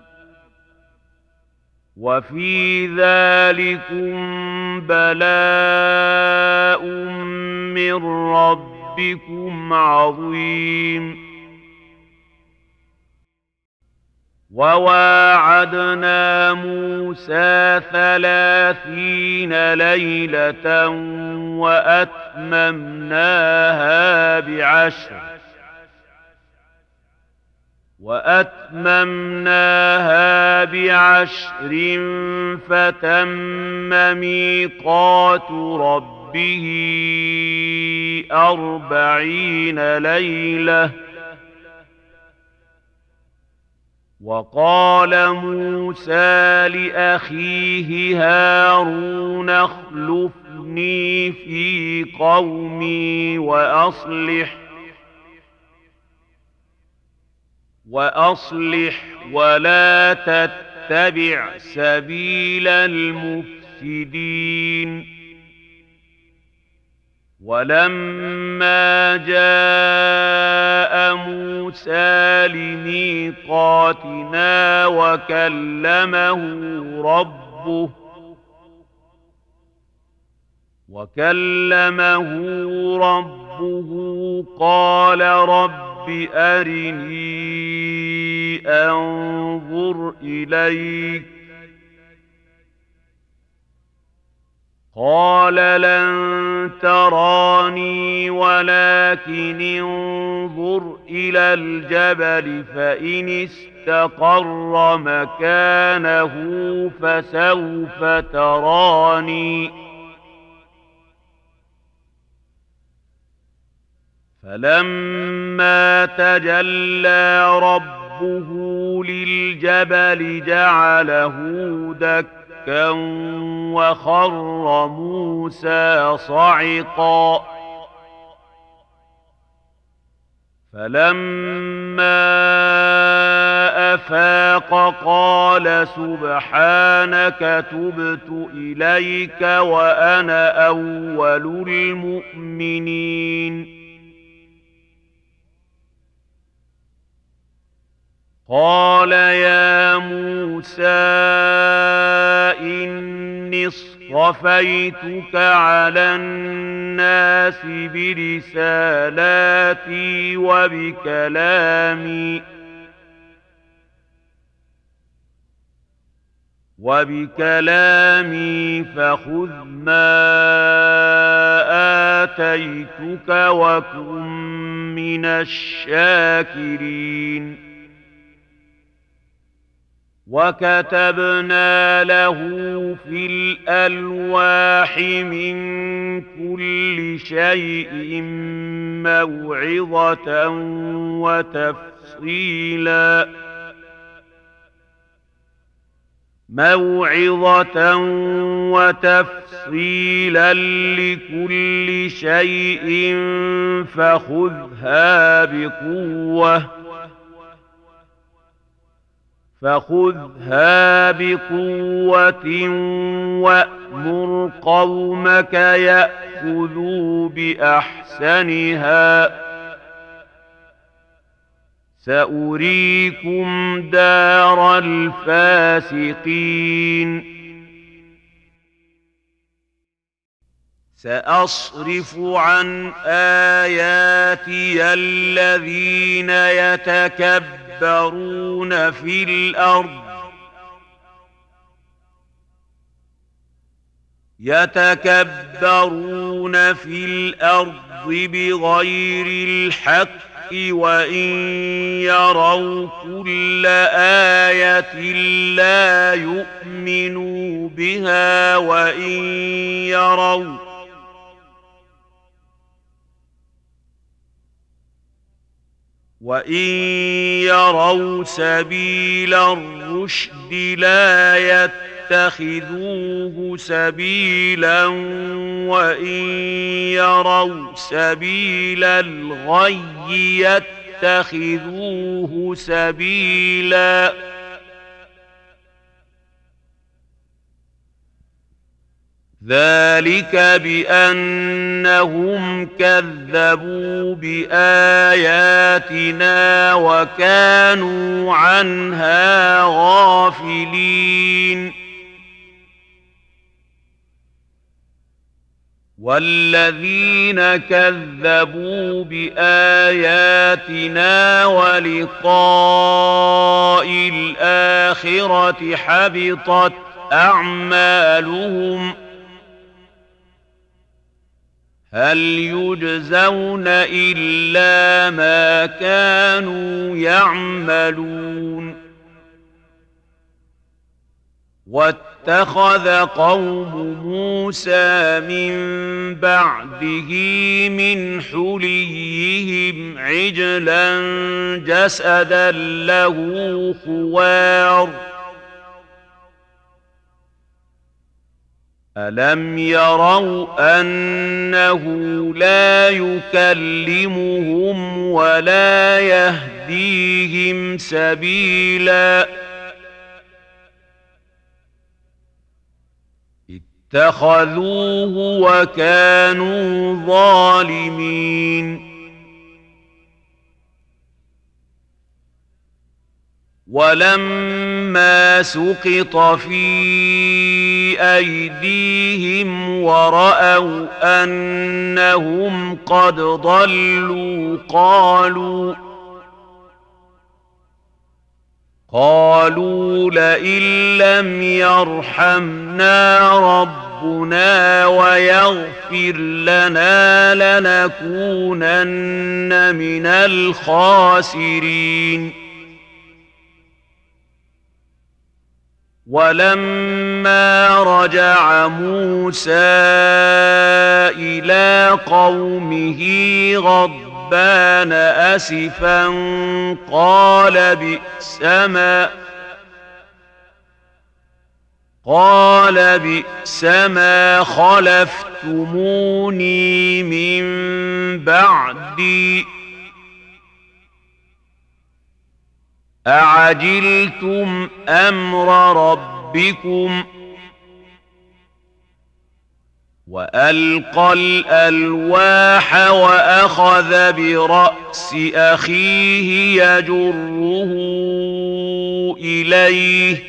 وفي ذلكم بلاء من ربكم عظيم وواعدنا موسى 30 ليلة وأتممناها بعشر فتم ميقات ربه 40 ليلة وقال موسى لأخيه هارون اخلفني في قومي وأصلح ولا تتبع سبيل المفسدين ولما جاء موسى لميقاتنا وكلمه ربه قال رب أرني أنظر إليك قال لن تراني ولكن انظر إلى الجبل فإن استقر مكانه فسوف تراني فلما تجلى ربه للجبل جعله دكا وخر موسى صعقا فلما أفاق قال سبحانك تبت إليك وأنا أول المؤمنين قال يا موسى إني اصطفيتك على الناس برسالاتي وبكلامي فخذ ما آتيتك وكن من الشاكرين وكتبنا له في الألواح من كل شيء موعظة وتفصيلا لكل شيء فخذها بقوة وأمر قومك يأخذوا بأحسنها سأريكم دار الفاسقين سأصرف عن آياتي الذين يتكبرون في الأرض بغير الحق وإن يروا كل آية لا يؤمنوا بها وإن يروا سبيل الرشد لا يتخذوه سبيلا وإن يروا سبيل الغي يتخذوه سبيلا ذلك بأنهم كذبوا بآياتنا وكانوا عنها غافلين والذين كذبوا بآياتنا ولقاء الآخرة حبطت أعمالهم هل يجزون إلا ما كانوا يعملون واتخذ قوم موسى من بعده من حليهم عجلا جسدا له خوار ألم يروا أنه لا يكلمهم ولا يهديهم سبيلا اتخذوه وكانوا ظالمين ولما سقط في أيديهم ورأوا أنهم قد ضلوا قالوا لئن لم يرحمنا ربنا ويغفر لنا لنكونن من الخاسرين ولما رجع موسى إلى قومه غضبان أسفا قال بئس ما خلفتموني من بعدي أعجلتم أمر ربكم وألقى الألواح وأخذ برأس أخيه يجره إليه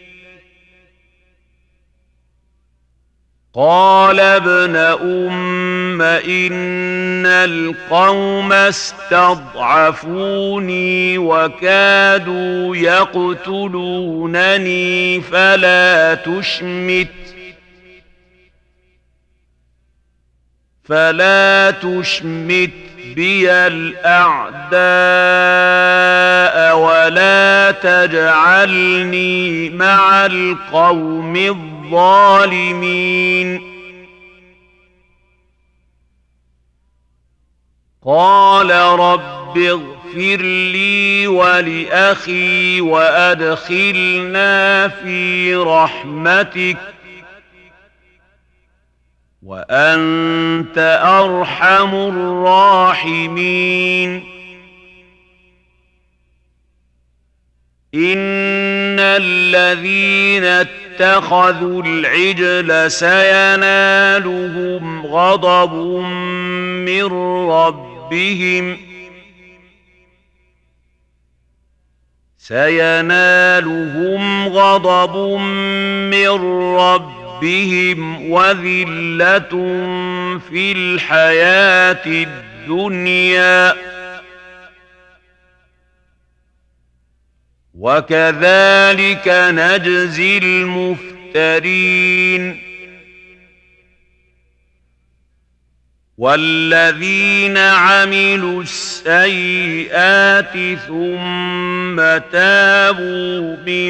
قال ابن أم إن القوم استضعفوني وكادوا يقتلونني فلا تشمت بي الأعداء ولا تجعلني مع القوم الظالمين قال رب اغفر لي ولأخي وأدخلنا في رحمتك وأنت أرحم الراحمين إن الذين اتخذوا العجل سينالهم غضب من ربهم وذلة في الحياة الدنيا وكذلك نجزي المفترين والذين عملوا السيئات ثم تابوا من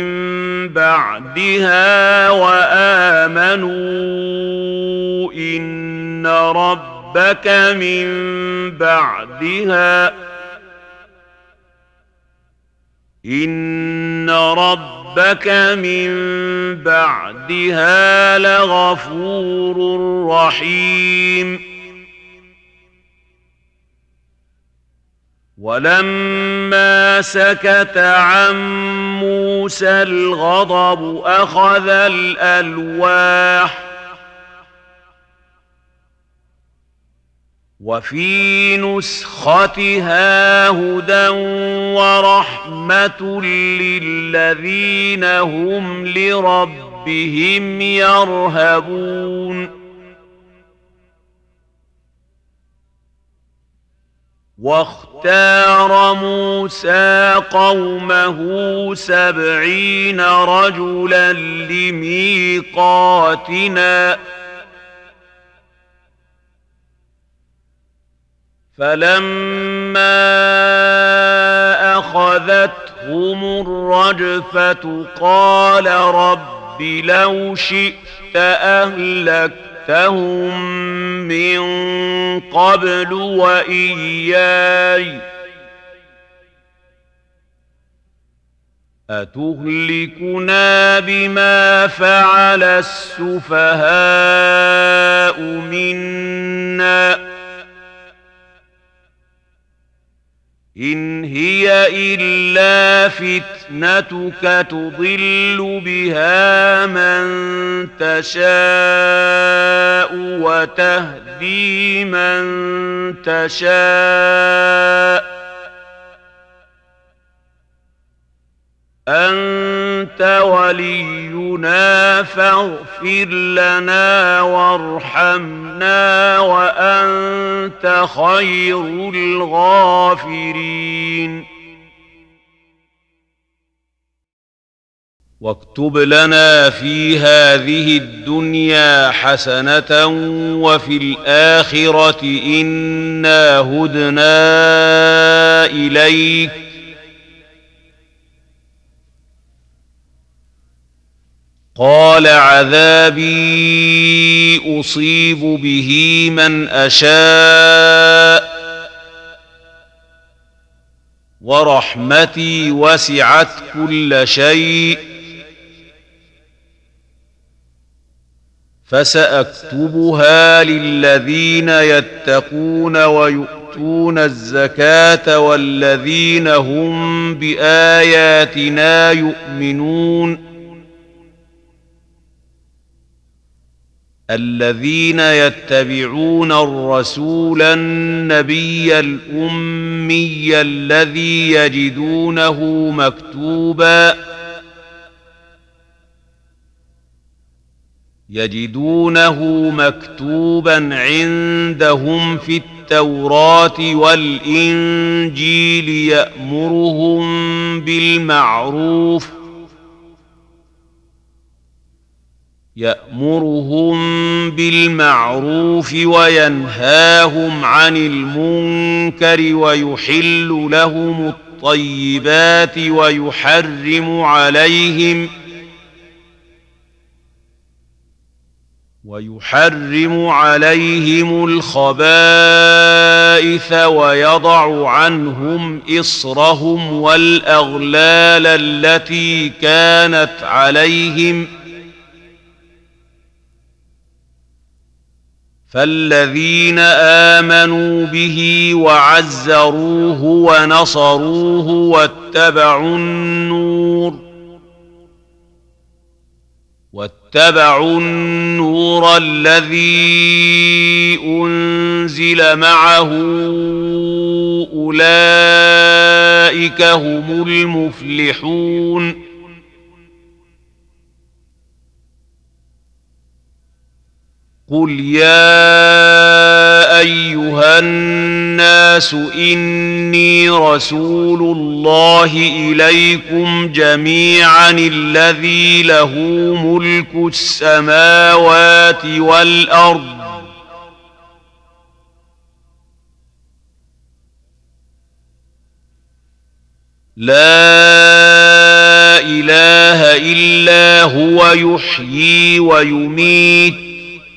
بعدها وآمنوا إن ربك من بعدها لغفور رحيم ولما سكت عن موسى الغضب أخذ الألواح وفي نسختها هدى ورحمة للذين هم لربهم يرهبون واختار موسى قومه 70 رجلا لميقاتنا فلما أخذتهم الرجفة قال رب لو شئت أهلكتهم من قبل وإياي أتهلكنا بما فعل السفهاء منا إن هي إلا فتنتك تضل بها من تشاء وتهدي من تشاء أنت ولينا فاغفر لنا وارحمنا وأنت خير الغافرين واكتب لنا في هذه الدنيا حسنة وفي الآخرة إنا هدنا إليك قال عذابي أصيب به من أشاء ورحمتي وسعت كل شيء فسأكتبها للذين يتقون ويؤتون الزكاة والذين هم بآياتنا يؤمنون الذين يتبعون الرسول النبي الأمي الذي يجدونه مكتوبا عندهم في التوراة والإنجيل يأمرهم بالمعروف وينهاهم عن المنكر ويحل لهم الطيبات ويحرم عليهم الخبائث ويضع عنهم إصرهم والأغلال التي كانت عليهم فالذين آمنوا به وعزروه ونصروه واتبعوا النور الذي أنزل معه أولئك هم المفلحون. قل يا أيها الناس إني رسول الله إليكم جميعا الذي له ملك السماوات والأرض لا إله إلا هو يحيي ويميت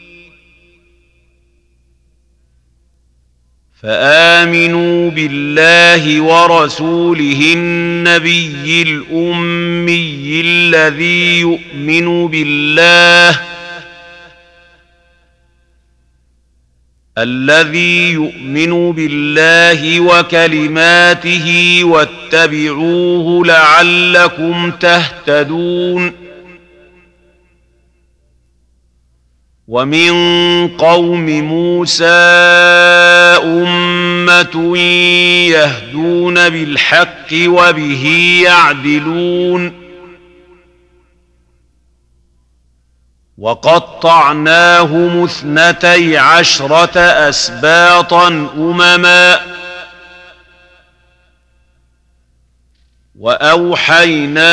فآمنوا بالله ورسوله النبي الأمي الذي يؤمن بالله وكلماته واتبعوه لعلكم تهتدون. ومن قوم موسى أمة يهدون بالحق وبه يعدلون. وقطعناهم 12 أسباطا أمما وأوحينا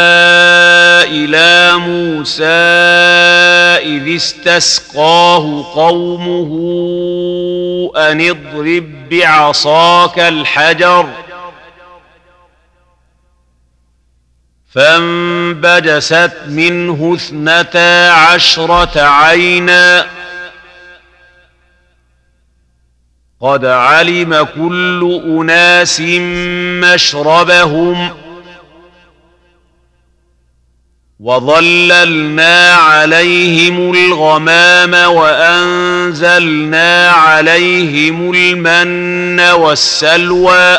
إلى موسى إذ استسقاه قومه أن اضرب بعصاك الحجر فانبجست منه 12 عينا قد علم كل أناس مشربهم وظللنا عليهم الغمام وأنزلنا عليهم المن والسلوى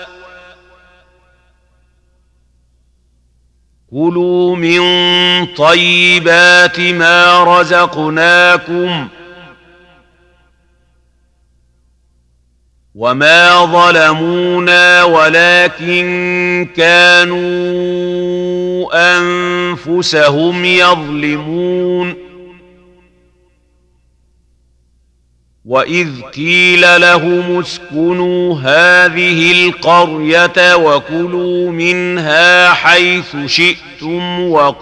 كلوا من طيبات ما رزقناكم وما ظلمونا ولكن كانوا أنفسهم يظلمون. وإذ قيل لهم اسكنوا هذه القرية وكلوا منها حيث شئتم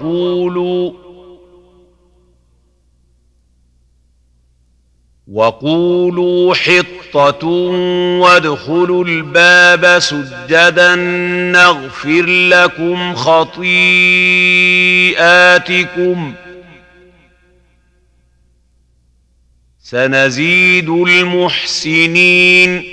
وقولوا حطة وادخلوا الباب سجدا نغفر لكم خطيئاتكم سنزيد المحسنين.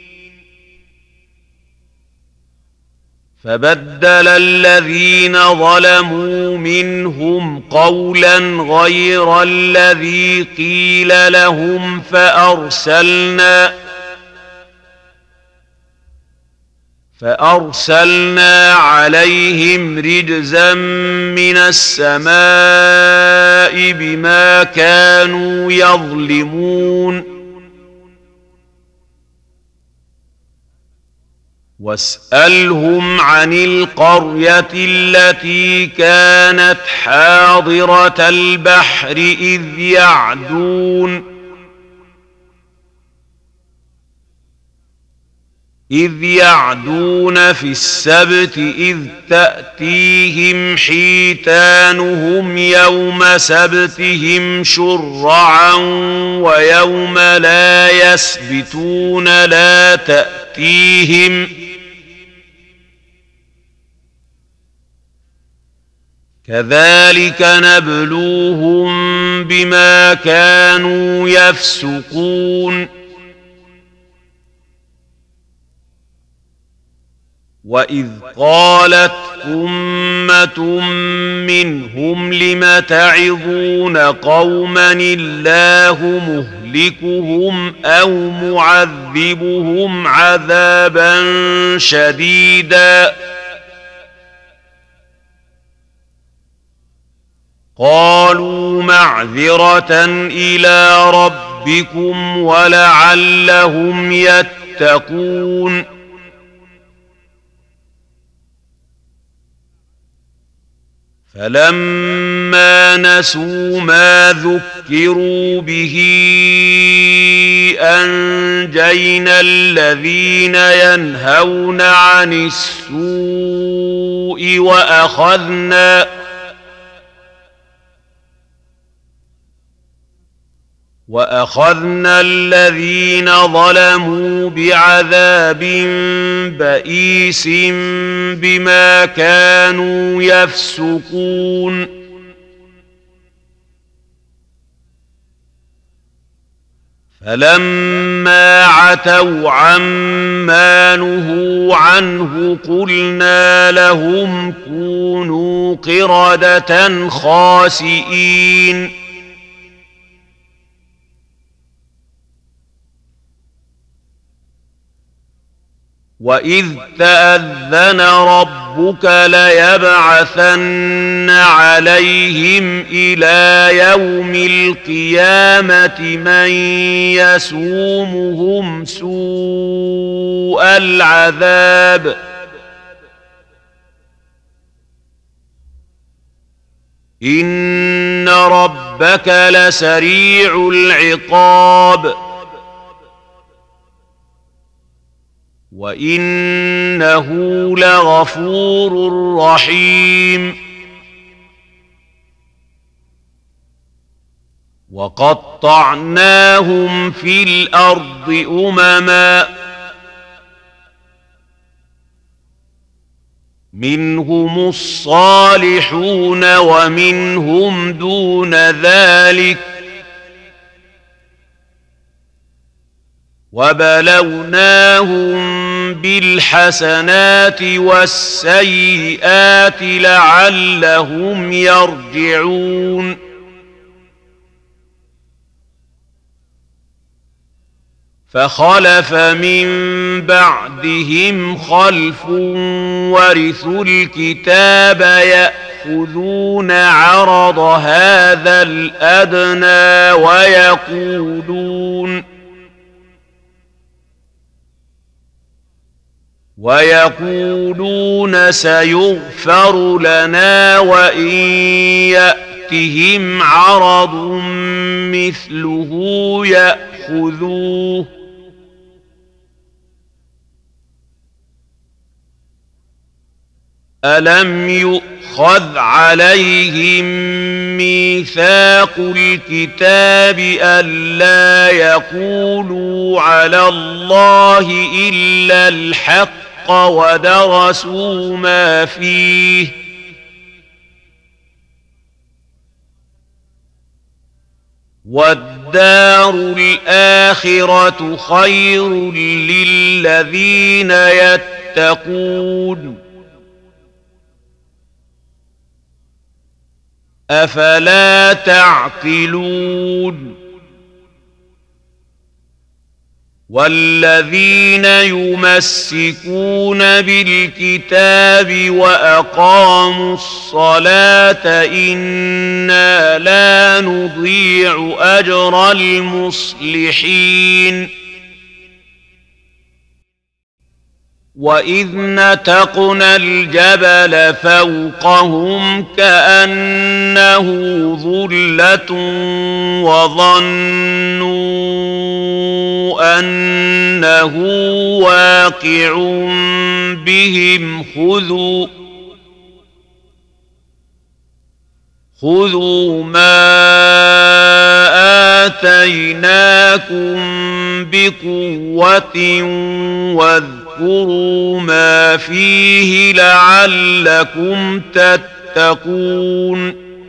فبدل الذين ظلموا منهم قولا غير الذي قيل لهم فأرسلنا عليهم رجزا من السماء بما كانوا يظلمون واسألهم عن القرية التي كانت حاضرة البحر إذ يعدون في السبت إذ تأتيهم حيتانهم يوم سبتهم شرعا ويوم لا يسبتون لا تأتيهم كذلك نبلوهم بما كانوا يفسقون وإذ قالت أمة منهم لم تعظون قوما الله مهلكهم أو معذبهم عذابا شديدا قالوا معذرة إلى ربكم ولعلهم يتقون فلما نسوا ما ذكروا به أنجينا الذين ينهون عن السوء وأخذنا الذين ظلموا بعذاب بئيس بما كانوا يفسقون فلما عتوا عما نهوا عنه قلنا لهم كونوا قردة خاسئين وإذ تأذن ربك ليبعثن عليهم إلى يوم القيامة من يسومهم سوء العذاب إن ربك لسريع العقاب وإنه لغفور رحيم وقطعناهم في الأرض أمما منهم الصالحون ومنهم دون ذلك وبلوناهم بالحسنات والسيئات لعلهم يرجعون فخلف من بعدهم خلف ورثوا الكتاب يأخذون عرض هذا الأدنى ويقولون سيغفر لنا وإن يأتهم عرض مثله يأخذوه ألم يؤخذ عليهم ميثاق الكتاب ألا يقولوا على الله إلا الحق ودرسوا ما فيه والدار الآخرة خير للذين يتقون أفلا تعقلون والذين يمسكون بالكتاب وأقاموا الصلاة إنا لا نضيع أجر المصلحين وإذ نتقنا الجبل فوقهم كأنه ظلة وظنوا أنه واقع بهم خذوا ما آتيناكم بقوة واذكروا ما فيه لعلكم تتقون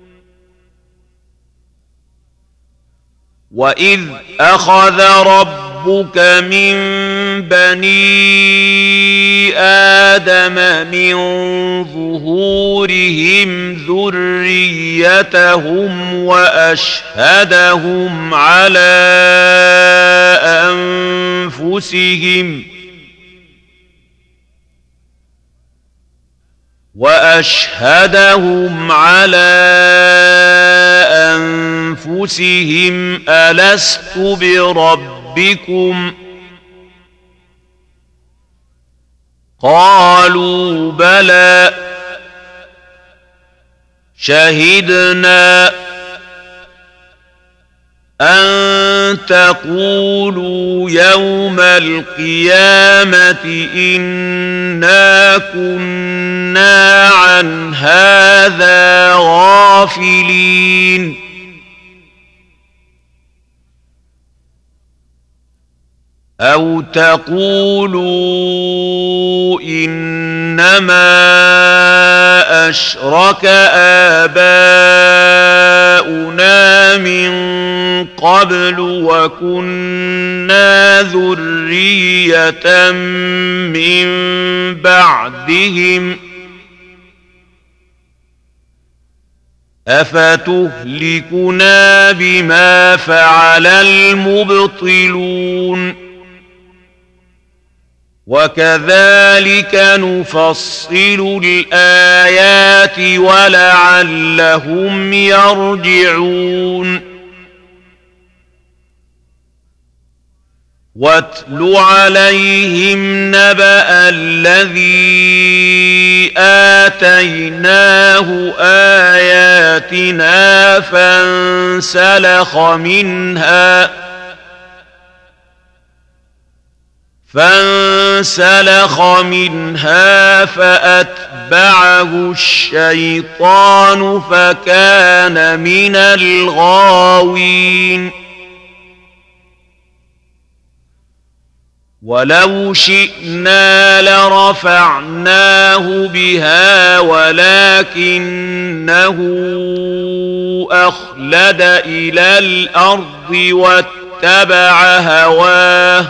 وإذ أخذ ربك من بني آدم من ظهورهم ذريتهم وأشهدهم على أنفسهم ألست بربكم قالوا بلى شهدنا أن تقولوا يوم القيامة إنا كنا عن هذا غافلين أو تقولوا إنما أشرك آباؤنا من قبل وكنا ذرية من بعدهم أفتهلكنا بما فعل المبطلون وكذلك نفصل الآيات ولعلهم يرجعون واتل عليهم نبأ الذي آتيناه آياتنا فانسلخ منها فأتبعه الشيطان فكان من الغاوين ولو شئنا لرفعناه بها ولكنه أخلد إلى الأرض واتبع هواه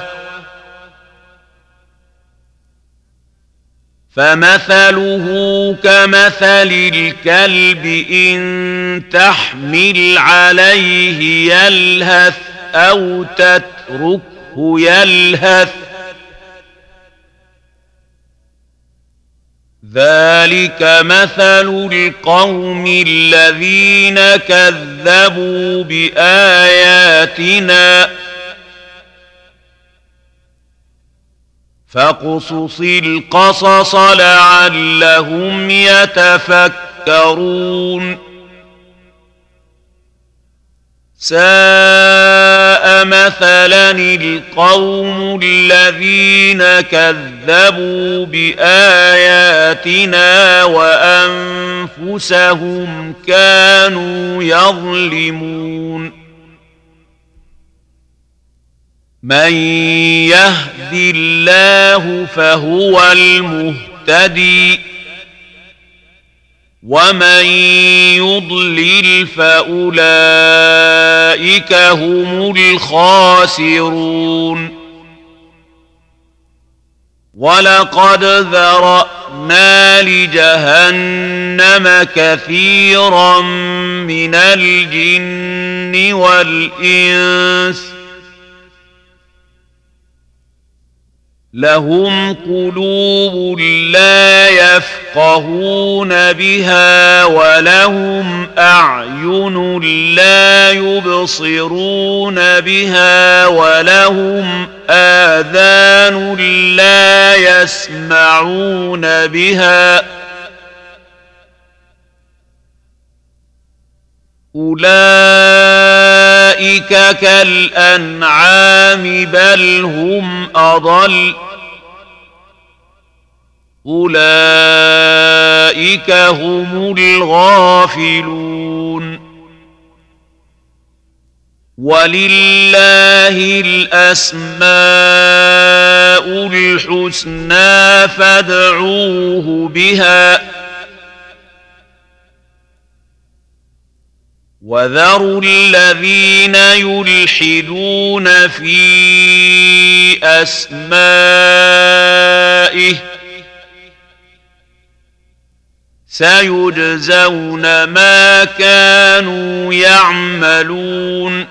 فمثله كمثل الكلب إن تحمل عليه يلهث أو تتركه يلهث ذلك مثل القوم الذين كذبوا بآياتنا فاقصص القصص لعلهم يتفكرون ساء مثلا القوم الذين كذبوا بآياتنا وأنفسهم كانوا يظلمون من يهد الله فهو المهتدي ومن يضلل فأولئك هم الخاسرون ولقد ذرأنا لجهنم كثيرا من الجن والإنس لهم قلوب لا يفقهون بها ولهم أعين لا يبصرون بها ولهم آذان لا يسمعون بها أولئك كالأنعام بل هم أضل أولئك هم الغافلون ولله الأسماء الحسنى فادعوه بها وذروا الذين يلحدون في أسمائه سيجزون ما كانوا يعملون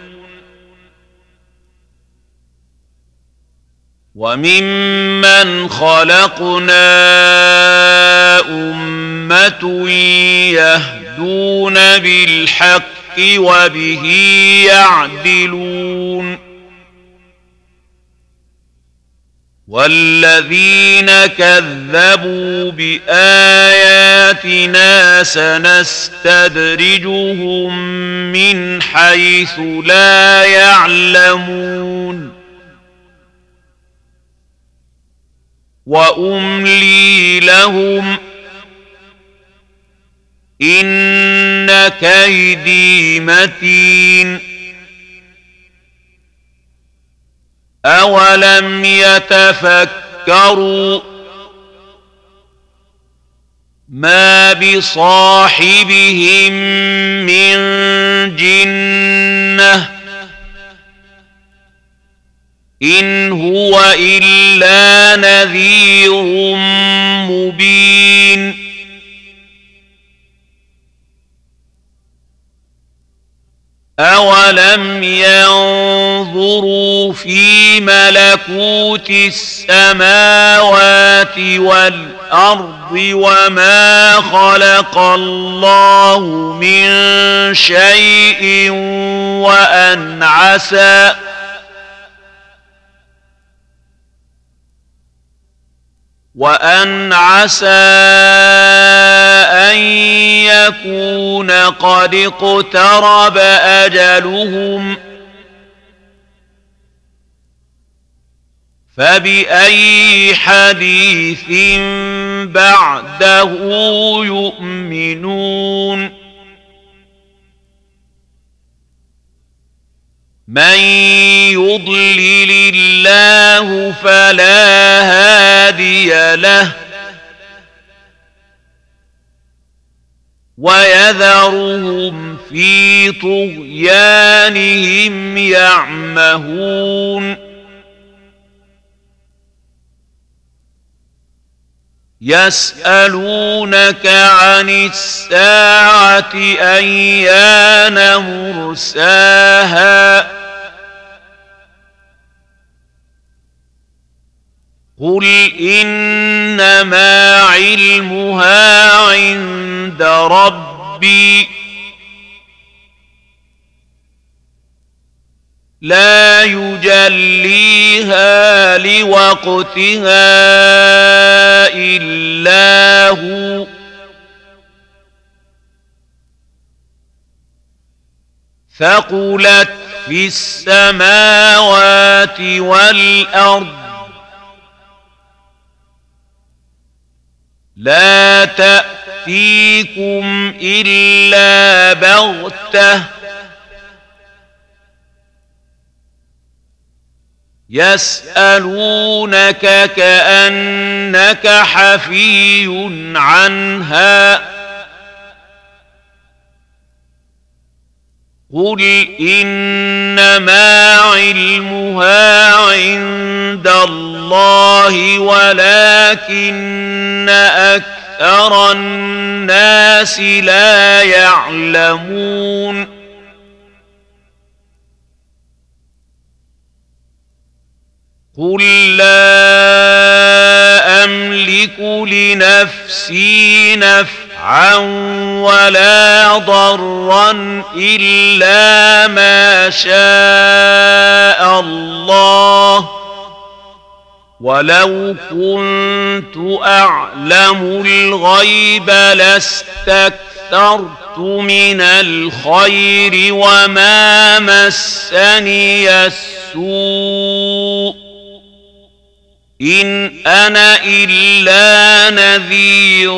وممن خلقنا أمة يهدون بالحق وبه يعدلون والذين كذبوا بآياتنا سنستدرجهم من حيث لا يعلمون وأملي لهم إن كيدي متين أولم يتفكروا ما بصاحبهم من جنة إن هو إلا نذير مبين أولم ينظروا في ملكوت السماوات والأرض وما خلق الله من شيء وأن عسى أن يكون قد اقترب أجلهم فبأي حديث بعده يؤمنون من يضلل الله فلا هادي له ويذرهم في طغيانهم يعمهون يسألونك عن الساعة أيان مرساها قل إنما علمها عند ربي لا يجليها لوقتها إلا هو ثقلت في السماوات والأرض لا تأتيكم إلا بغتة يسألونك كأنك حفي عنها قل إنما علمها عند الله ولكن أكثر الناس لا يعلمون قل لا أملك لنفسي نفعا ولا ضرا إلا ما شاء الله ولو كنت أعلم الغيب لاستكثرت من الخير وما مسني السوء إن أنا إلا نذير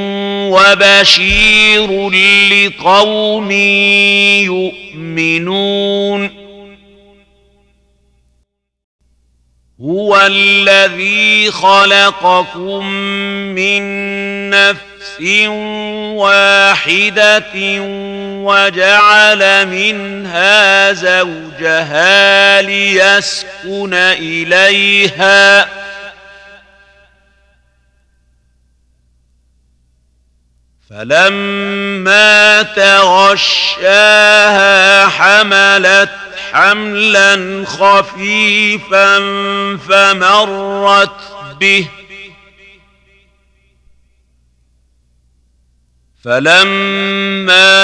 وبشير لقوم يؤمنون هو الذي خلقكم من نفس واحدة وجعل منها زوجها ليسكن إليها فلما تغشاها حملت حملا خفيفا فمرت به فلما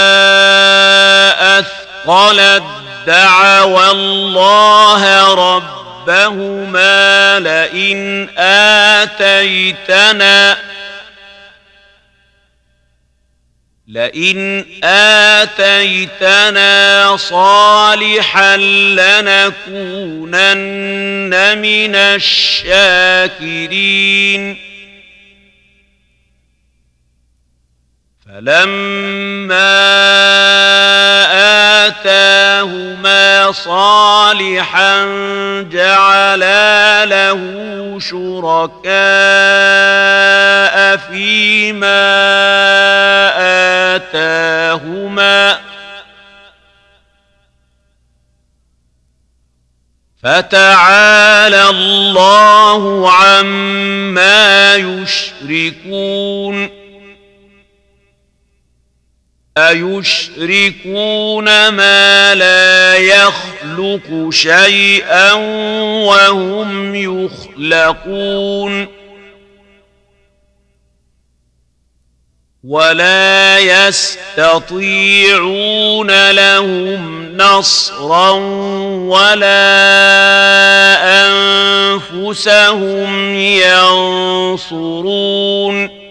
أثقلت دعوا الله ربهما لئن آتيتنا صالحا لنكونن من الشاكرين فلما آتاهما صالحا جعلا له شركاء فيما آتاهما فتعالى الله عما يشركون أيشركون ما لا يخلق شيئا وهم يخلقون ولا يستطيعون لهم نصرا ولا أنفسهم ينصرون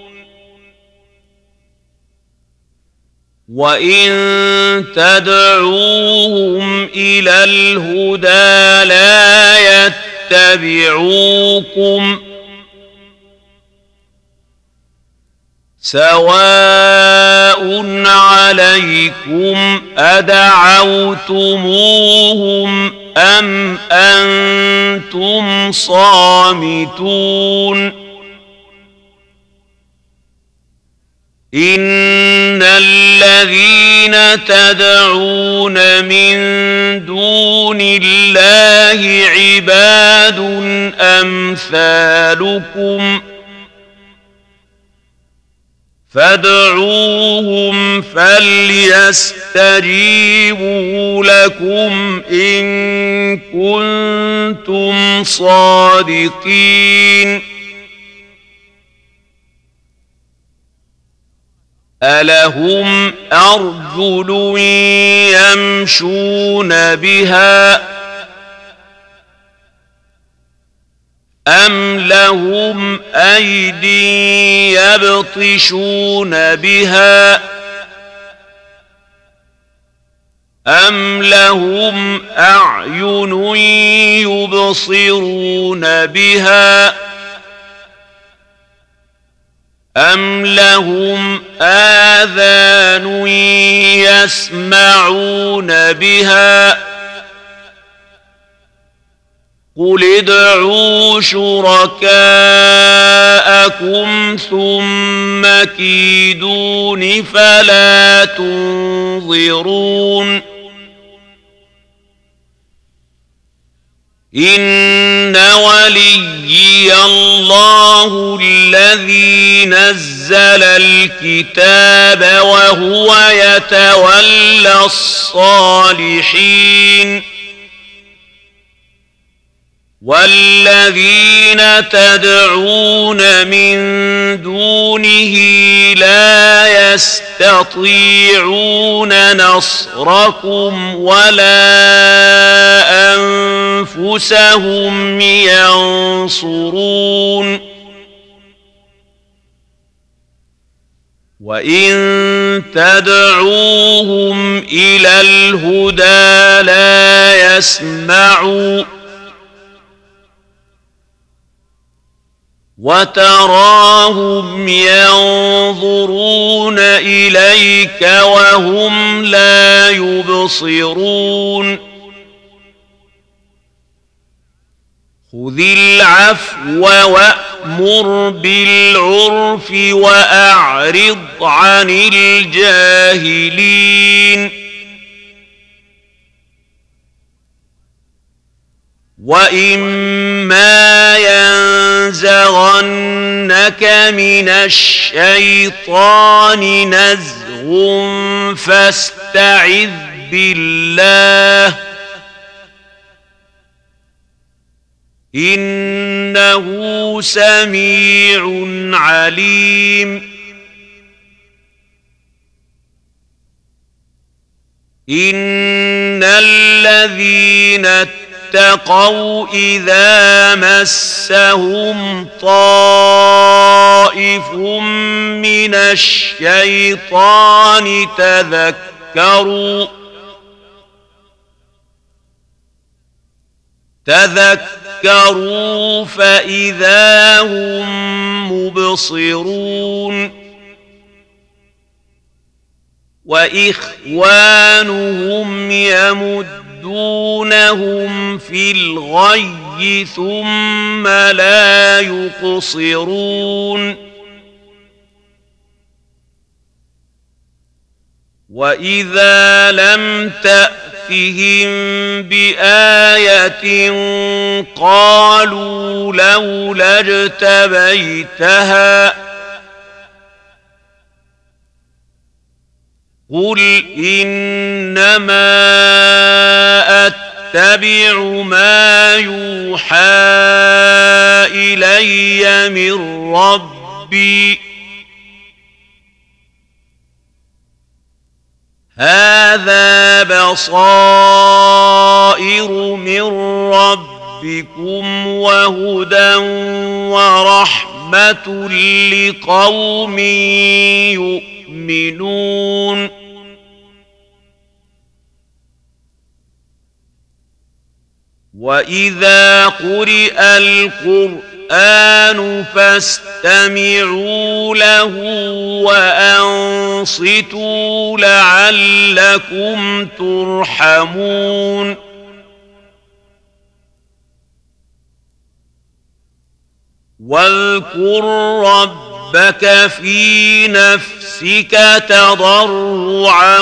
وإن تدعوهم إلى الهدى لا يتبعوكم سواء عليكم أدعوتموهم أم أنتم صامتون إن الذين تدعون من دون الله عباد أمثالكم فادعوهم فليستجيبوا لكم إن كنتم صادقين ألهم أرجل يمشون بها أم لهم أيدي يبطشون بها أم لهم أعين يبصرون بها أم لهم آذان يسمعون بها قل ادعوا شركاءكم ثم كيدون فلا تنظرون إن وليي الله الذي نزل الكتاب وهو يتولى الصالحين والذين تدعون من دونه لا يستطيعون نصركم ولا أنفسهم ينصرون وإن تدعوهم إلى الهدى لا يسمعوا وتراهم ينظرون إليك وهم لا يبصرون خذ العفو وأمر بالعرف وأعرض عن الجاهلين وإما ينزغنك من الشيطان نزغ فاستعذ بالله إنه سميع عليم إن الذين اتقوا إذا مسهم طائف من الشيطان تذكروا فإذا هم مبصرون وإخوانهم يمدونهم في الغي ثم لا يقصرون وإذا لم تأتهم بآية قالوا لولا اجتبيتها قل إنما أتبع ما يوحى إلي من ربي هذا بصائر من ربكم وهدى ورحمة لقوم يؤمنون وإذا قرئ القرآن فاستمعوا له وأنصتوا لعلكم ترحمون واذكر ربك في نفسك تضرعا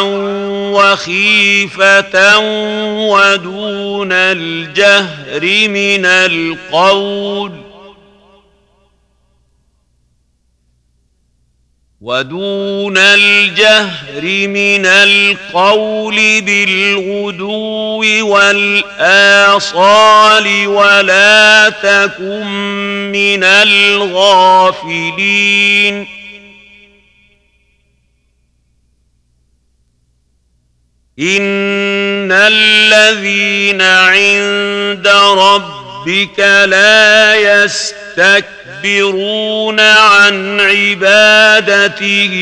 وخيفة ودون الجهر من القول بالغدو والآصال ولا تكن من الغافلين إن الذين عند ربك لا يستكبرون عن عبادته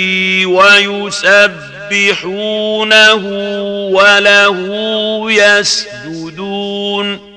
ويسبحونه وله يسجدون